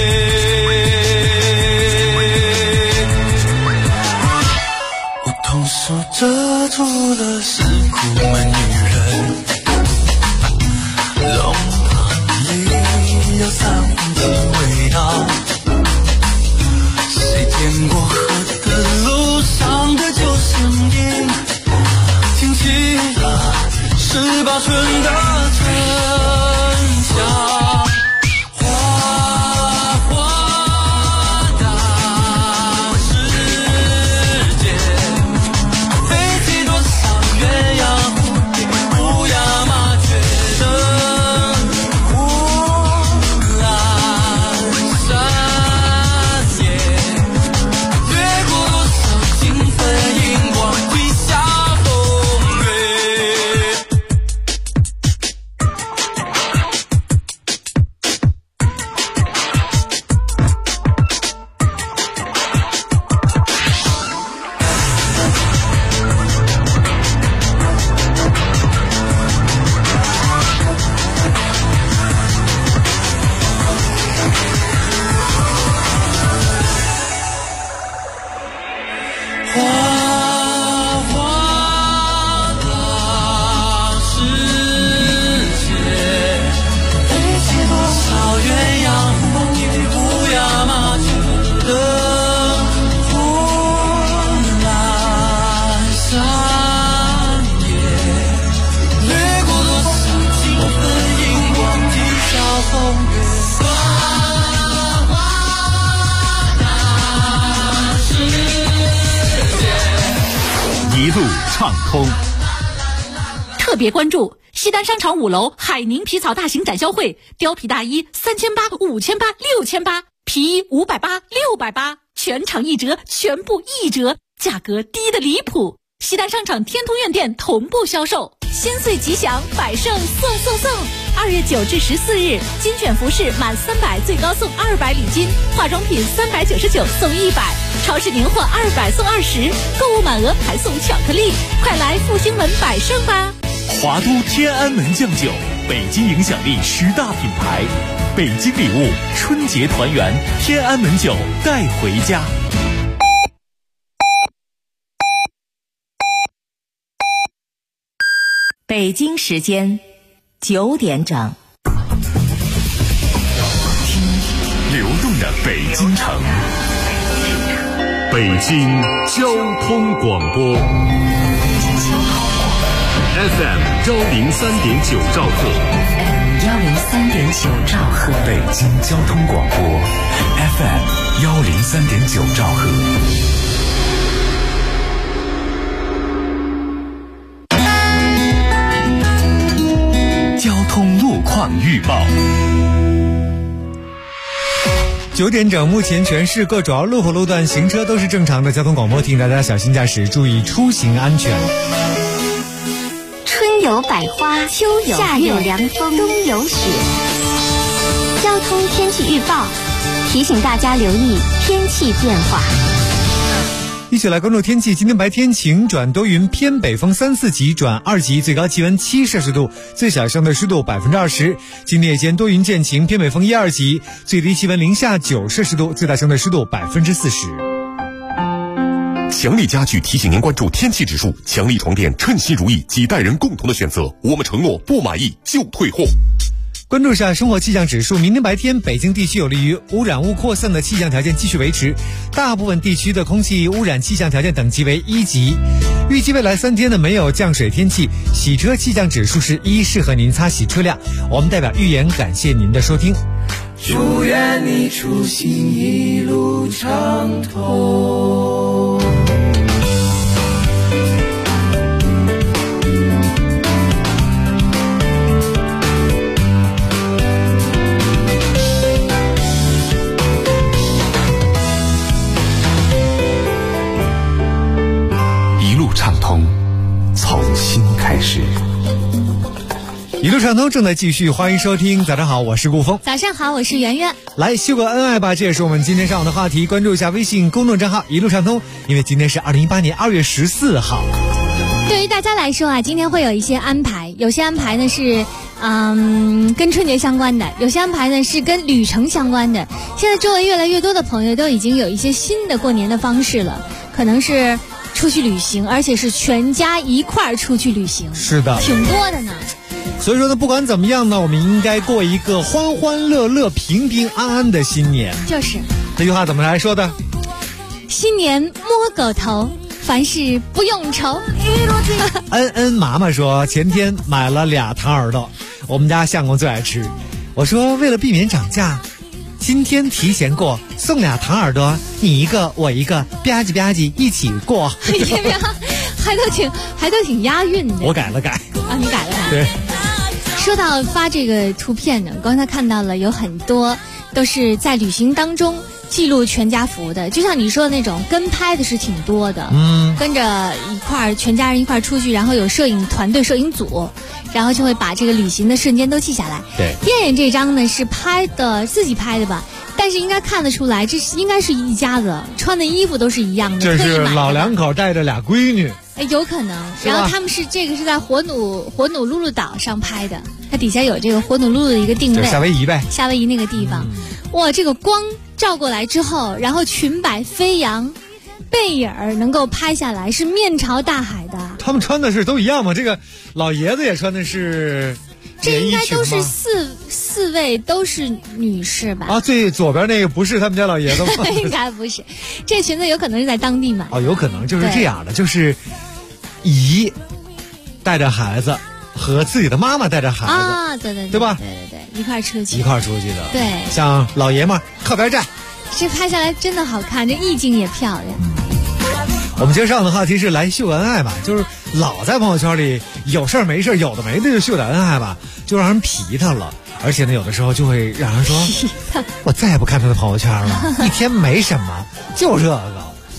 梧桐树遮住了是苦闷女人，龙潭里有三分的味道，谁见过河的路上的旧声音，听起了18春的春晓，花花大世界，飞起多少鸳鸯蝴蝶乌鸦麻雀的乌兰山野，掠过多少金粉荧光地下风月。花花大世界，飞起多少鸳鸯蝴蝶乌鸦麻雀的乌兰山野，掠过多少金粉荧光地下风月，花花大世界， 一路畅通。 特别关注西单商场5楼海宁皮草大型展销会，貂皮大衣3800、5800、6800，皮衣580、680，全场1折，全部1折，价格低得离谱。 西单商场天通苑店同步销售。新岁吉祥，百盛送！2月9至14日，金卷服饰满300最高送200礼金，化妆品399送100，超市年货200送20，购物满额还送巧克力，快来复兴门百盛吧！ 华都天安门酱酒，北京影响力10大品牌，北京礼物，春节团圆，天安门酒带回家。 北京时间9点整， 听流动的北京城，北京交通广播 FM 103.9兆赫 103.9兆赫， 北京交通广播 FM 103.9兆赫。交通路况预报。 9点整，目前全市各主要路口路段行车都是正常的。交通广播提醒大家小心驾驶，注意出行安全。 春有百花，秋有夏有凉风，冬有雪。交通天气预报提醒大家留意天气变化。 一起来关注天气。今天白天晴转多云，偏北风3、4级转2级，最高气温7摄氏度，最小相对湿度20%。今天夜间多云见晴，偏北风1、2级，最低气温零下9摄氏度，最大相对湿度40%。 强力家具提醒您关注天气指数，强力床垫称心如意，几代人共同的选择，我们承诺不满意就退货。 关注一下生活气象指数，明天白天北京地区有利于污染物扩散的气象条件继续维持，大部分地区的空气污染气象条件等级为1级。预计未来3天的没有降水天气，洗车气象指数是1，适合您擦洗车辆。我们代表预言感谢您的收听。 祝愿你出行一路畅通。 从新开始， 一路畅通正在继续，欢迎收听。早上好，我是顾峰。 早上好，我是圆圆。 来秀个恩爱吧，这也是我们今天上午的话题。关注一下微信公众账号一路畅通，因为今天是2018年2月14号。 对于大家来说啊，今天会有一些安排，有些安排呢是跟春节相关的，有些安排呢是跟旅程相关的。现在周围越来越多的朋友都已经有一些新的过年的方式了，可能是出去旅行，而且是全家一块儿出去旅行。 是的， 挺多的呢。 所以说呢，不管怎么样呢，我们应该过一个欢欢乐乐、平平安安的新年。 就是这句话怎么来说的？ 新年摸狗头，凡事不用愁。 恩妈妈说，前天买了2糖耳朵，我们家相公最爱吃。我说为了避免涨价，今天提前过，送2糖耳朵，你一个我一个，吧唧吧唧一起过。 还都挺押韵的。 我改了改啊，你改了改。 对。 说到发这个图片呢，刚才看到了有很多都是在旅行当中记录全家福的，就像你说的那种跟拍的是挺多的，跟着一块儿全家人一块儿出去，然后有摄影团队、摄影组，然后就会把这个旅行的瞬间都记下来。 对， 燕燕这张呢是自己拍的吧，但是应该看得出来，这应该是一家子，穿的衣服都是一样的。 这是老两口带着俩闺女。 有可能，然后他们是在火努鲁鲁岛上拍的，它底下有这个火努鲁鲁的一个定位， 夏威夷呗， 夏威夷那个地方。哇，这个光照过来之后，然后裙摆飞扬，背影儿能够拍下来，是面朝大海的。 他们穿的是都一样吗？这个老爷子也穿的是。 这应该都是四位都是女士吧？ 啊，最左边那个不是他们家老爷子吗？ 应该不是，这裙子有可能是在当地买。 哦，有可能就是这样的，就是姨带着孩子和自己的妈妈带着孩子啊，对吧？ 对，一块儿出去的。 对， 像老爷们靠边站， 这拍下来真的好看，这意境也漂亮。 我们今儿上的话题是来秀恩爱吧，就是老在朋友圈里有事儿没事儿，有的没的就秀点恩爱吧，就让人皮他了。而且呢，有的时候就会让人说，我再也不看他的朋友圈了，一天没什么，就这个。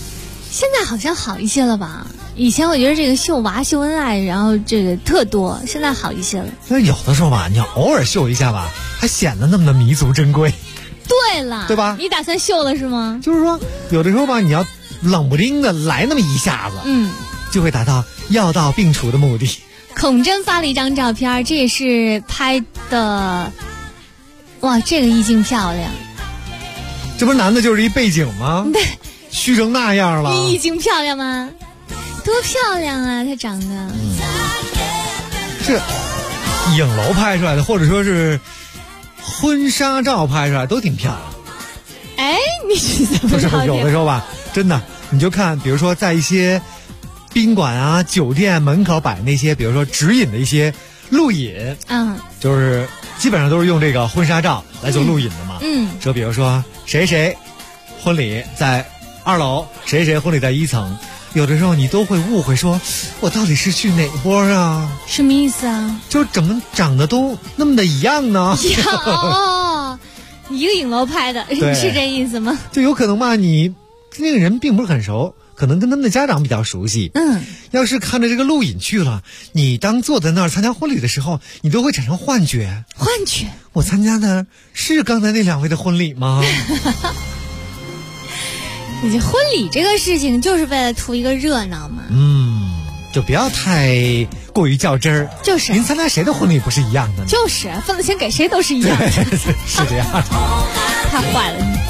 现在好像好一些了吧？以前我觉得这个秀娃秀恩爱，然后这个特多，现在好一些了。 那有的时候吧，你要偶尔秀一下吧，还显得那么的弥足珍贵。 对了， 对吧？ 你打算秀了是吗？ 就是说，有的时候吧，你要冷不丁的来那么一下子，就会达到药到病除的目的。 孔真发了一张照片，这也是拍的，哇，这个意境漂亮。 这不是男的就是一背景吗？ 对， 虚成那样了。 意境漂亮吗？多漂亮啊，他长得。 是影楼拍出来的，或者说是婚纱照拍出来都挺漂亮。 哎，你是怎么了解？ 有的时候吧，真的，你就看，比如说在一些宾馆啊、酒店门口摆那些，比如说指引的一些录影，就是基本上都是用这个婚纱照来做录影的嘛。说比如说谁谁婚礼在2楼，谁谁婚礼在1层，有的时候你都会误会说，我到底是去哪波啊？ 什么意思啊？ 就怎么长得都那么的一样呢？ 哦，一个影楼拍的，是这意思吗？ 就有可能吧，你那个人并不是很熟，可能跟他们的家长比较熟悉。要是看着这个录影去了，你当坐在那儿参加婚礼的时候，你都会产生幻觉。 幻觉？ 我参加的是刚才那2位的婚礼吗？ 你这婚礼这个事情就是为了图一个热闹嘛。 就不要太过于较真儿。 就是您参加谁的婚礼不是一样的呢？ 就是份子钱给谁都是一样的。 是这样的。 太坏了你。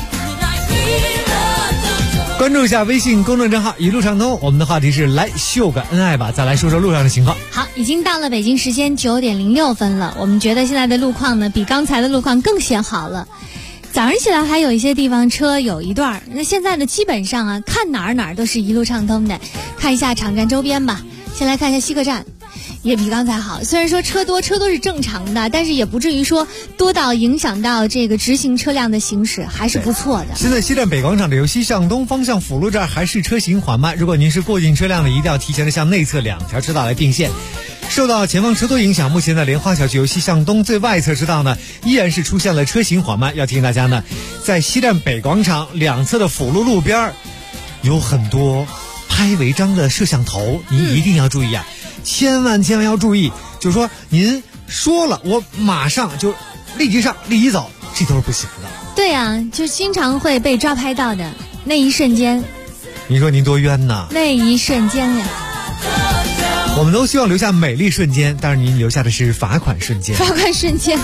关注一下微信公众账号一路畅通，我们的话题是来秀个恩爱吧。再来说说路上的情况。 好，已经到了北京时间9点06分了，我们觉得现在的路况呢比刚才的路况更显好了。早上起来还有一些地方车有一段，那现在呢基本上啊看哪儿都是一路畅通的。看一下场站周边吧，先来看一下西客站，也比刚才好。虽然说车多是正常的，但是也不至于说多到影响到这个直行车辆的行驶，还是不错的。 现在西站北广场的由西向东方向辅路这儿还是车行缓慢，如果您是过境车辆的，一定要提前的向内侧2条车道来并线。受到前方车多影响，目前的莲花小区由西向东最外侧车道呢，依然是出现了车行缓慢。要提醒大家呢，在西站北广场2侧的辅路路边有很多拍违章的摄像头，您一定要注意啊！千万要注意，就是说您说了，我马上就立即上立即走，这都是不行的。 对啊，就经常会被抓拍到的那一瞬间。 你说您多冤呐！那一瞬间呀。 我们都希望留下美丽瞬间，但是您留下的是罚款瞬间。 罚款瞬间。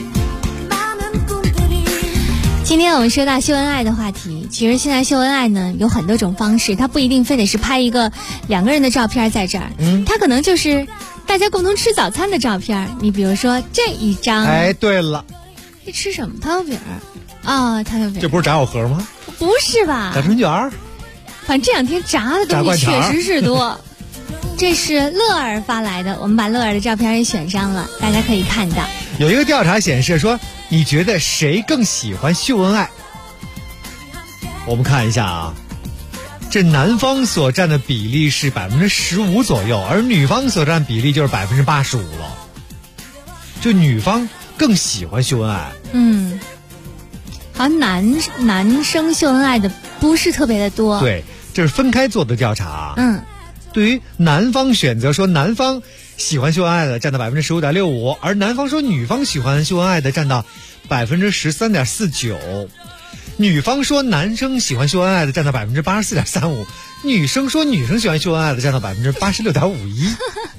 今天我们说到秀恩爱的话题，其实现在秀恩爱呢有很多种方式，它不一定非得是拍一个2个人的照片在这儿，它可能就是大家共同吃早餐的照片。你比如说这一张， 哎，对了， 这吃什么汤饼啊？汤饼， 这不是炸火盒吗？ 不是吧？ 炸春卷。 反正这2天炸的东西确实是多。这是乐儿发来的，我们把乐儿的照片也选上了，大家可以看到。 有一个调查显示说，你觉得谁更喜欢秀恩爱？我们看一下啊，这男方所占的比例是15%左右，而女方所占比例就是85%了。就女方更喜欢秀恩爱。 好像男生秀恩爱的不是特别的多。 对，这是分开做的调查。对于男方选择说男方喜欢秀恩爱的占到15.65%，而男方说女方喜欢秀恩爱的占到13.49%，女方说男生喜欢秀恩爱的占到84.35%，女生说女生喜欢秀恩爱的占到86.51%。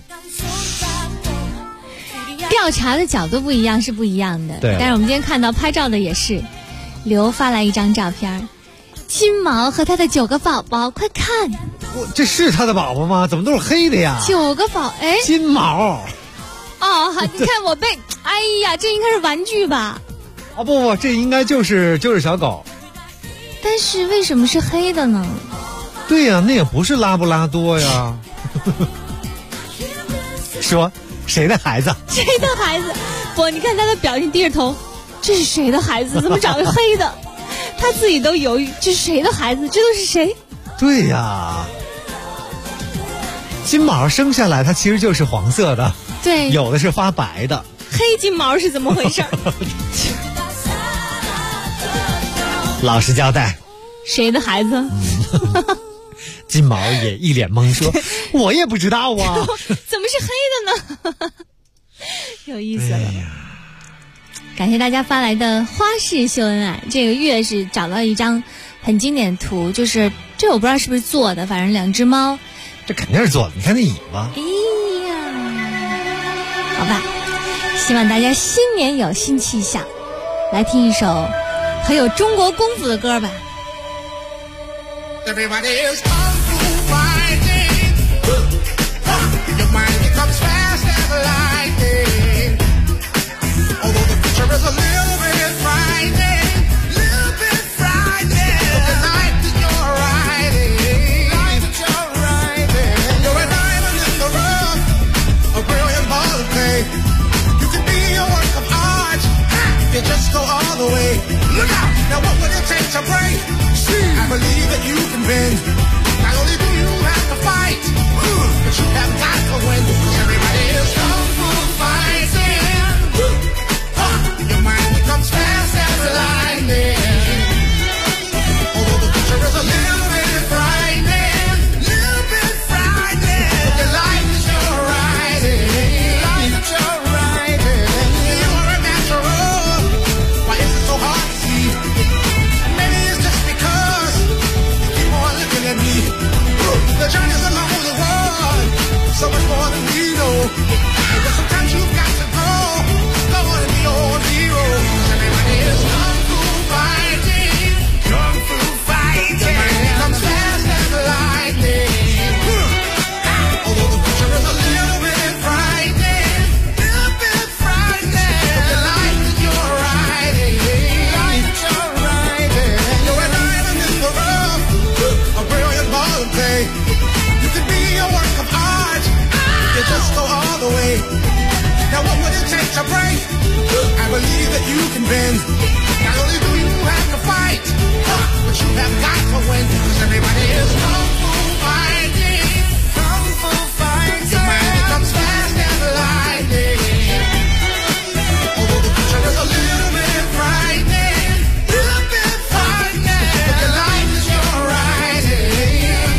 调查的角度不一样是不一样的， 对。 但是我们今天看到拍照的也是，刘发来一张照片，金毛和他的9个宝宝，快看！ 这是他的宝宝吗？怎么都是黑的呀 ？9个宝，哎， 金毛。 哦，你看我被，哎呀，这应该是玩具吧？ 哦不，这应该就是小狗。 但是为什么是黑的呢？ 对呀，那也不是拉布拉多呀。说谁的孩子？ 谁的孩子？不，你看他的表情，低着头，这是谁的孩子？怎么长得黑的？他自己都犹豫，这是谁的孩子？这都是谁？ 对呀，金毛生下来它其实就是黄色的， 对， 有的是发白的。 黑金毛是怎么回事？ 老实交代， 谁的孩子？ 金毛也一脸懵说：“我也不知道啊， 怎么是黑的呢？”有意思了。感谢大家发来的花式秀恩爱。这个月是找到一张很经典的图，就是这我不知道是不是做的，反正两只猫。 这肯定是做的，你看那尾巴。 哎呀，好吧，希望大家新年有新气象。来听一首很有中国功夫的歌吧。 Everybody is kung fu fighting. Your mind becomes fast as lightning. Although the future is a little bit frightening, little bit frightening. But the life that you're riding, you're a diamond in the rough, a brilliant ball of clay. You can be a work of art if you just go all the way. Look out! Now what would it take to break? I believe that you can bend. Not only do you have to fight, but you have got to win. Because everybody is kung fu fighting. Your mind becomes fast as lightning. Although the future is a little bit frightening, little bit frightening. But your life is your riding, You're a natural. Why is it so hard to see? Maybe it's just because you keep on looking at me. The journey's a lonely one, so much more than we know. But sometimes you've got to go on and be your own hero. Everybody is kung fu fighting, kung fu fighting. The mind becomes fast as lightning. Although the future is a little bit frightening, little bit frightening. But the life that you're riding, you're a diamond in the rough, a brilliant ball of clay. You can be a work of art, you just go all the way. Now what would it take to break? I believe that you can bend. Not only do you have to fight, but you have got to win. Because everybody is kung fu fighting, kung fu fighting. Your mind becomes fast as lightning. Although the future is a little bit frightening, little bit frightening. But your life is your riding.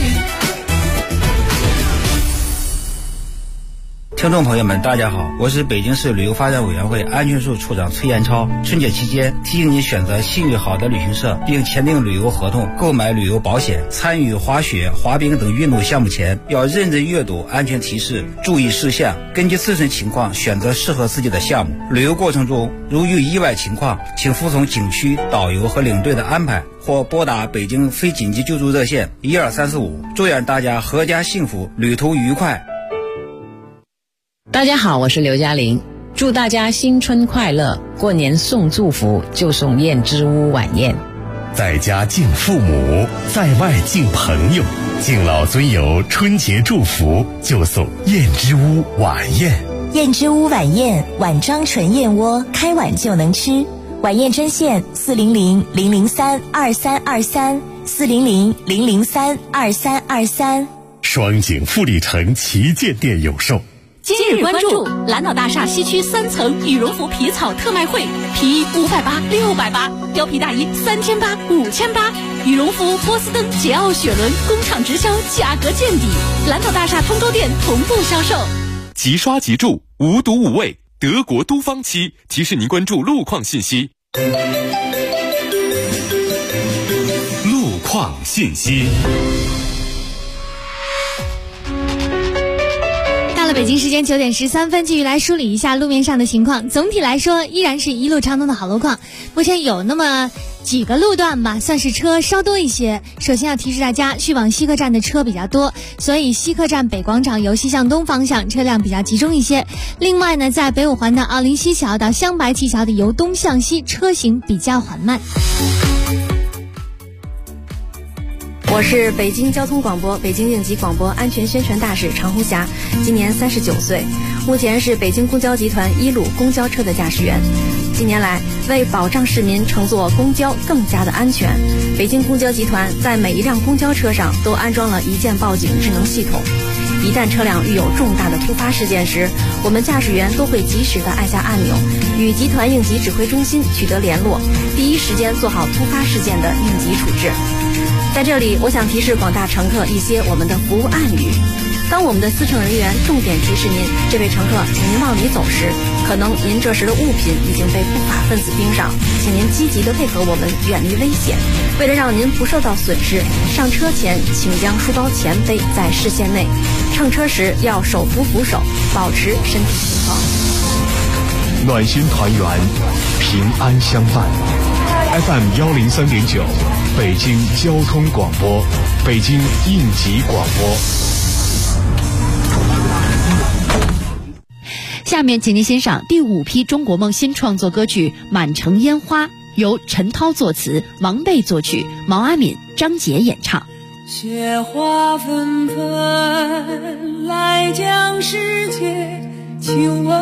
听众朋友们，大家好，我是北京市旅游发展委员会安全处处长崔延超。春节期间，提醒你选择信誉好的旅行社，并签订旅游合同，购买旅游保险。参与滑雪、滑冰等运动项目前，要认真阅读安全提示，注意事项，根据自身情况选择适合自己的项目。旅游过程中，如遇意外情况，请服从景区导游和领队的安排，或拨打北京非紧急救助热线12345。祝愿大家阖家幸福，旅途愉快。 大家好，我是刘嘉玲，祝大家新春快乐，过年送祝福就送燕之屋晚宴。 在家敬父母，在外敬朋友，敬老尊友春节祝福就送燕之屋晚宴。 燕之屋晚宴，碗装纯燕窝，开碗就能吃。晚宴专线400-003-2323，400-003-2323。 双井富力城旗舰店有售。 今日关注蓝岛大厦西区3层羽绒服皮草特卖会，皮衣580、680，貂皮大衣3800、5800，羽绒服波司登、捷奥雪伦工厂直销，价格见底。蓝岛大厦通州店同步销售。 即刷即住，无毒无味，德国都芳漆提示您关注路况信息。 路况信息。 到了北京时间9点13分，继续来梳理一下路面上的情况。总体来说，依然是一路畅通的好路况。目前有那么几个路段吧，算是车稍多一些。首先要提示大家，去往西客站的车比较多，所以西客站北广场由西向东方向车辆比较集中一些。另外呢，在北五环的奥林西桥到镶白旗桥的由东向西车行比较缓慢。 我是北京交通广播北京应急广播安全宣传大使常红霞，今年39岁，目前是北京公交集团1路公交车的驾驶员。近年来，为保障市民乘坐公交更加的安全，北京公交集团在每一辆公交车上都安装了一键报警智能系统。一旦车辆遇有重大的突发事件时，我们驾驶员都会及时的按下按钮，与集团应急指挥中心取得联络，第一时间做好突发事件的应急处置。 在这里，我想提示广大乘客一些我们的服务暗语。当我们的司乘人员重点提示您，这位乘客，请您往里走时，可能您这时的物品已经被不法分子盯上，请您积极的配合我们，远离危险。为了让您不受到损失，上车前请将书包前背在视线内，乘车时要手扶扶手，保持身体平衡。 暖心团圆，平安相伴。FM 103.9，北京交通广播，北京应急广播。 下面请您欣赏第5批中国梦新创作歌曲《满城烟花》，由陈涛作词，王贝作曲，毛阿敏、张杰演唱。 雪花纷纷来将世界亲吻，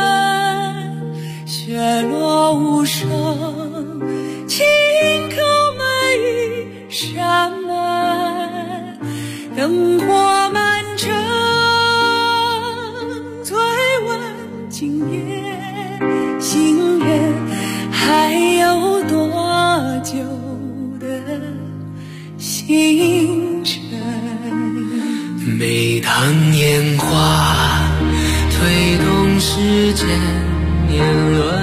雪落无声，轻叩每一扇门，灯火满城，醉问今夜心愿还有多久的星辰。 每当烟花推动时间年轮，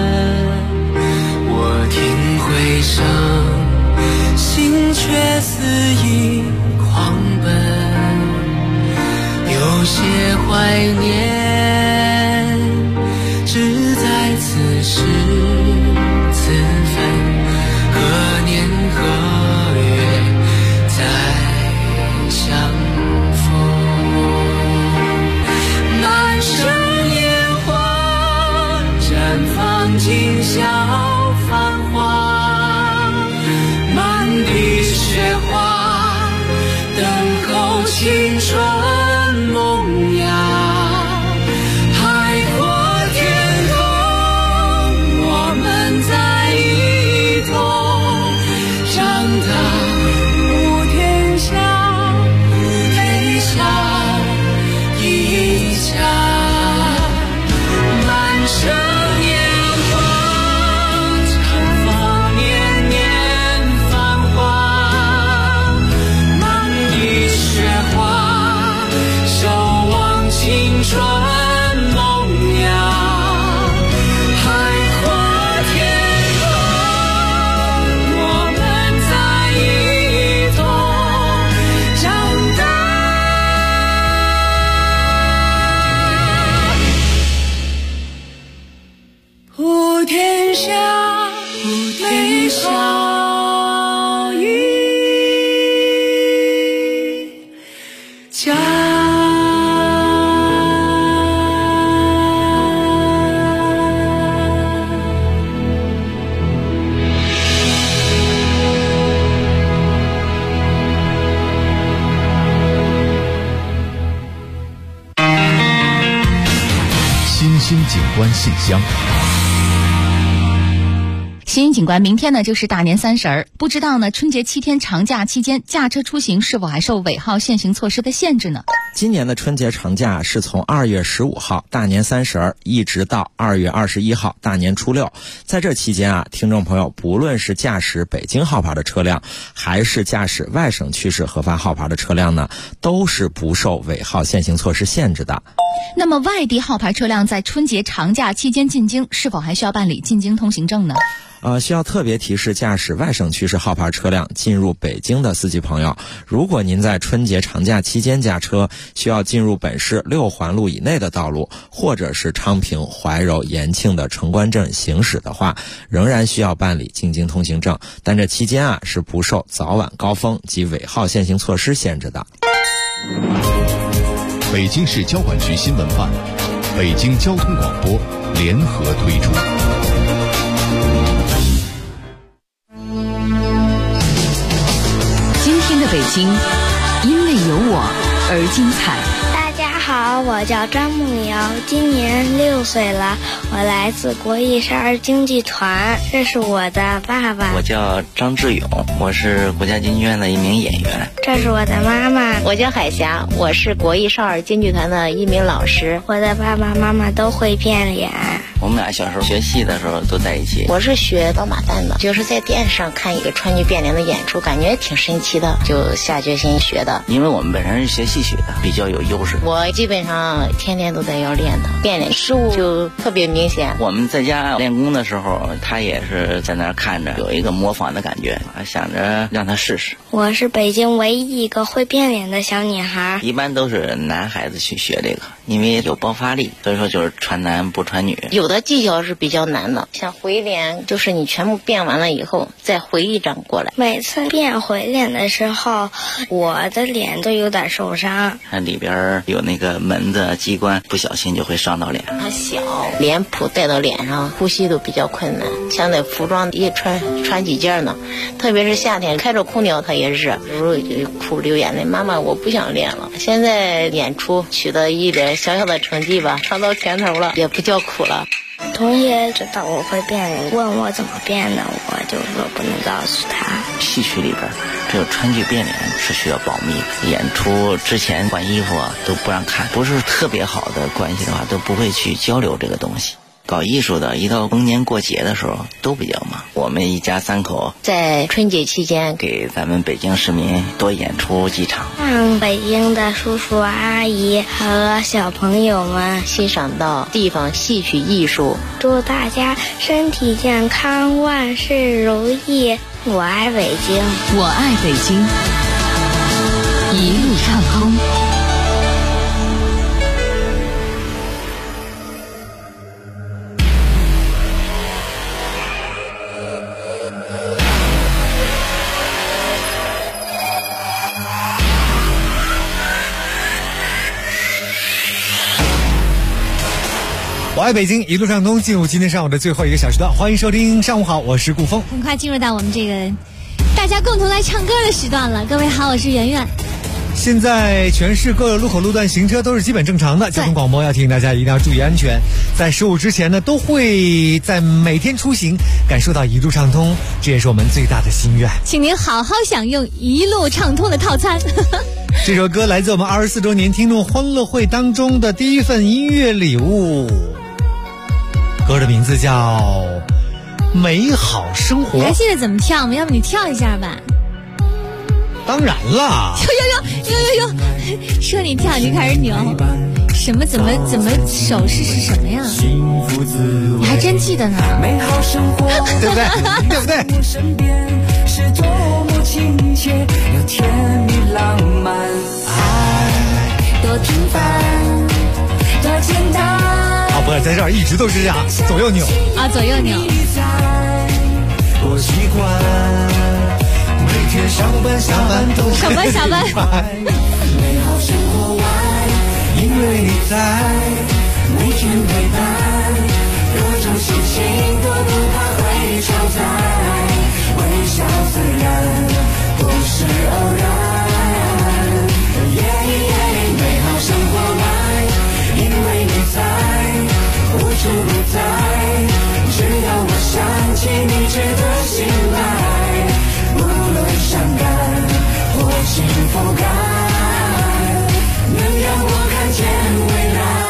我听回声，心却似已狂奔，有些怀念只在此时此分，何年何月再相逢。满城烟花绽放今宵繁华，满地雪花等候青春萌芽。海阔天空，我们在一同长大，普天下，天下一家。满城烟花绽放年年繁华，满地雪花守望青春萌芽。海阔天空，我们在一同长大。普天下，美好一家。 新兴景观信箱。 新景观，明天呢就是大年30，不知道呢春节7天长假期间驾车出行是否还受尾号限行措施的限制呢？ 今年的春节长假是从2月15号大年30一直到2月21号大年初6，在这期间啊，听众朋友不论是驾驶北京号牌的车辆，还是驾驶外省区市核发号牌的车辆呢，都是不受尾号限行措施限制的。 那么外地号牌车辆在春节长假期间进京，是否还需要办理进京通行证呢？ 需要特别提示驾驶外省区市号牌车辆进入北京的司机朋友，如果您在春节长假期间驾车，需要进入本市6环路以内的道路，或者是昌平、怀柔、延庆的城关镇行驶的话，仍然需要办理进京通行证，但这期间啊是不受早晚高峰及尾号限行措施限制的。 北京市交管局新闻办、北京交通广播联合推出。 今天的北京，因为有我而精彩。 大家好，我叫张梦瑶，今年6岁了，我来自国艺12京剧团，这是我的爸爸。 我叫张志勇，我是国家京剧院的一名演员。 这是我的妈妈。 我叫海霞，我是国艺少儿京剧团的一名老师。 我的爸爸妈妈都会变脸。 我们俩小时候学戏的时候都在一起。 我是学刀马旦的，就是在电视上看一个川剧变脸的演出，感觉挺神奇的，就下决心学的。 因为我们本身是学戏曲的，比较有优势。我基本上天天都在要练的，变脸失误就特别明显。 我们在家练功的时候，他也是在那儿看着，有一个模仿的感觉，想着让他试试。 我是北京唯一一个会变脸的小女孩。 一般都是男孩子去学这个，因为有爆发力，所以说就是传男不传女。 有的技巧是比较难的，像回脸，就是你全部变完了以后再回一张过来。 每次变回脸的时候，我的脸都有点受伤。 它里边有那个门的机关，不小心就会伤到脸。 它小，脸谱戴到脸上，呼吸都比较困难。像那服装一穿几件呢，特别是夏天开着空调它也热，有时候就哭流眼泪。妈妈，我不想练了。现在演出取得一点小小的成绩吧，尝到甜头了，也不叫苦了。 同学知道我会变脸，问我怎么变的，我就说不能告诉他。 戏曲里边只有川剧变脸是需要保密，演出之前换衣服都不让看，不是特别好的关系的话都不会去交流这个东西。搞艺术的一到逢年过节的时候都比较忙，我们一家3口在春节期间给咱们北京市民多演出几场， 让北京的叔叔阿姨和小朋友们欣赏到地方戏曲艺术。 祝大家身体健康，万事如意。我爱北京， 我爱北京，一路畅通。 我爱北京，一路畅通，进入今天上午的最后一个小时段，欢迎收听上午好，我是顾峰。 很快进入到我们这个大家共同来唱歌的时段了。各位好，我是圆圆。 现在全市各路口路段行车都是基本正常的，交通广播要提醒大家一定要注意安全。在15之前呢，都会在每天出行感受到一路畅通，这也是我们最大的心愿。 请您好好享用一路畅通的套餐。 这首歌来自我们24周年听众欢乐会当中的第一份音乐礼物，歌的名字叫《美好生活》。 你还记得怎么跳吗？要不你跳一下吧。 当然了。 呦，说你跳你就开始扭，什么怎么手势是什么呀？你还真记得呢。 美好生活， 对不对？对不对？ 身边是多么亲切又甜蜜浪漫，爱多平凡多简单。 啊，不是在这儿一直都是这样，左右扭啊，左右扭。 多习惯。每天上班下班都上班下班， 美好生活外，因为你在，每天陪伴，各种心情都不怕会超载，微笑自然，不是偶然。美好生活外，因为你在，无处不在，只要我想起你值得信赖。无论伤感或幸福感，能让我看见未来。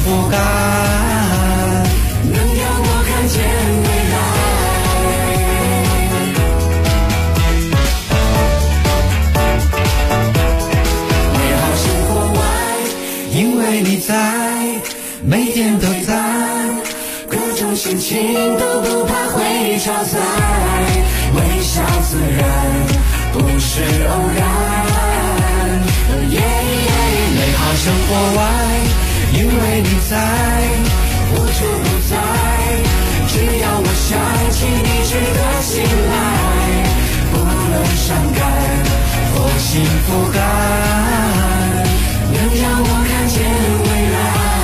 福感，能让我看见未来。美好生活外，因为你在，每天都在，各种心情都不怕会超载，微笑自然，不是偶然。美好生活外，因为你在，付出不在，只要我想起你值得信赖，不论伤感或幸福感，能让我看见未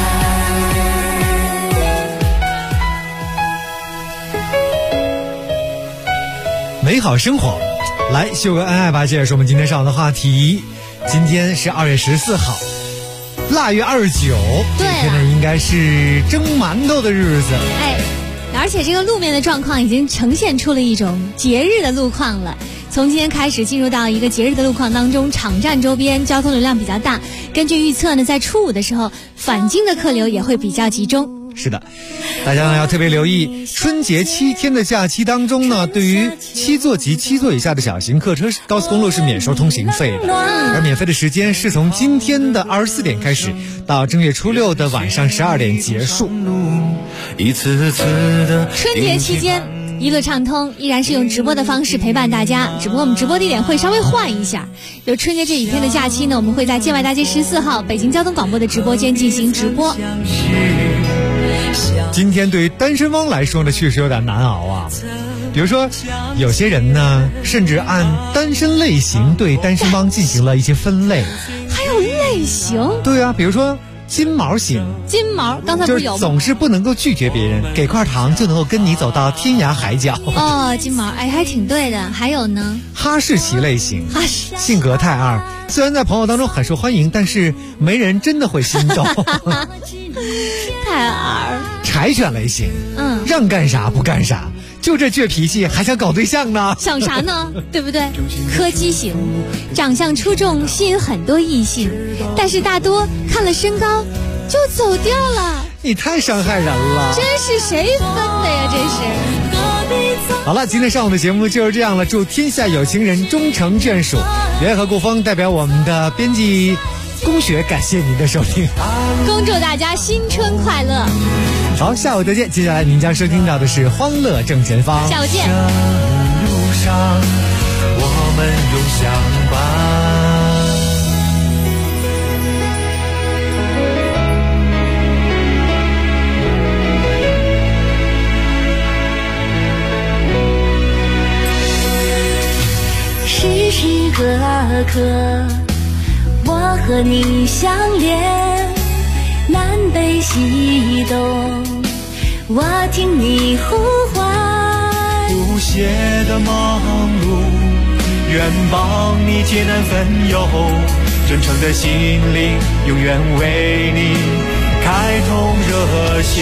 来。美好生活，来秀个恩爱吧！这也是我们今天上的话题。今天是2月14号，腊月29，这天呢应该是蒸馒头的日子。 而且这个路面的状况已经呈现出了一种节日的路况了。从今天开始进入到一个节日的路况当中，场站周边交通流量比较大。根据预测呢，在初5的时候，返京的客流也会比较集中。 是的，大家呢要特别留意，春节7天的假期当中呢，对于7座及7座以下的小型客车，高速公路是免收通行费的，而免费的时间是从今天的24点开始，到正月初6的晚上12点结束。 春节期间一路畅通，依然是用直播的方式陪伴大家，只不过我们直播地点会稍微换一下。有春节这几天的假期呢，我们会在建外大街14号北京交通广播的直播间进行直播。 今天对于单身汪来说呢，确实有点难熬啊。比如说，有些人呢，甚至按单身类型对单身汪进行了一些分类。 还有类型？对啊，比如说金毛型。 金毛，刚才不是有吗？ 就是总是不能够拒绝别人，给块糖就能够跟你走到天涯海角。 哦，金毛，还挺对的。还有呢？ 哈士奇类型，性格太二，虽然在朋友当中很受欢迎，但是没人真的会心动。 太二。 柴犬类型，让干啥不干啥，就这倔脾气还想搞对象呢？ 想啥呢？对不对？柯基型，长相出众，吸引很多异性，但是大多看了身高就走掉了。 你太伤害人了， 真是谁分的呀？这是。 好了，今天上午的节目就是这样了。祝天下有情人终成眷属。袁和顾风代表我们的编辑龚雪，感谢您的收听， 恭祝大家新春快乐。 好，下午再见。接下来您将收听到的是《欢乐正前方》。 下午见。 路上，我们永相伴。 时时刻刻，我和你相连，南北西东，我听你呼唤。 不懈的忙碌，愿帮你解难分忧，真诚的心灵，永远为你开通热线。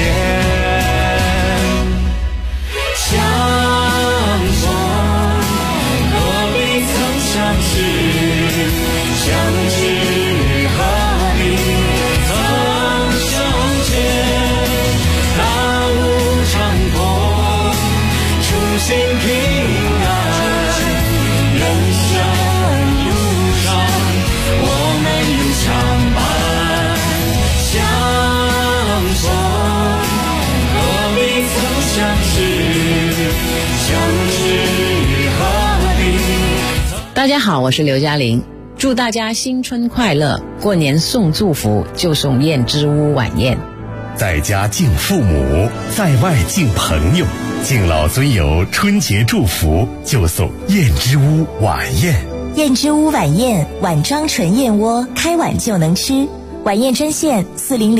相逢何必曾相识，相知何必曾相见。大雾长空，初心平安，人生路上我们永相伴。相逢何必曾相识，相知何必。 大家好，我是刘嘉玲，祝大家新春快乐！过年送祝福就送燕之屋晚宴。 在家敬父母，在外敬朋友，敬老尊友春节祝福就送燕之屋晚宴。 燕之屋晚宴，碗装纯燕窝，开碗就能吃。晚宴专线40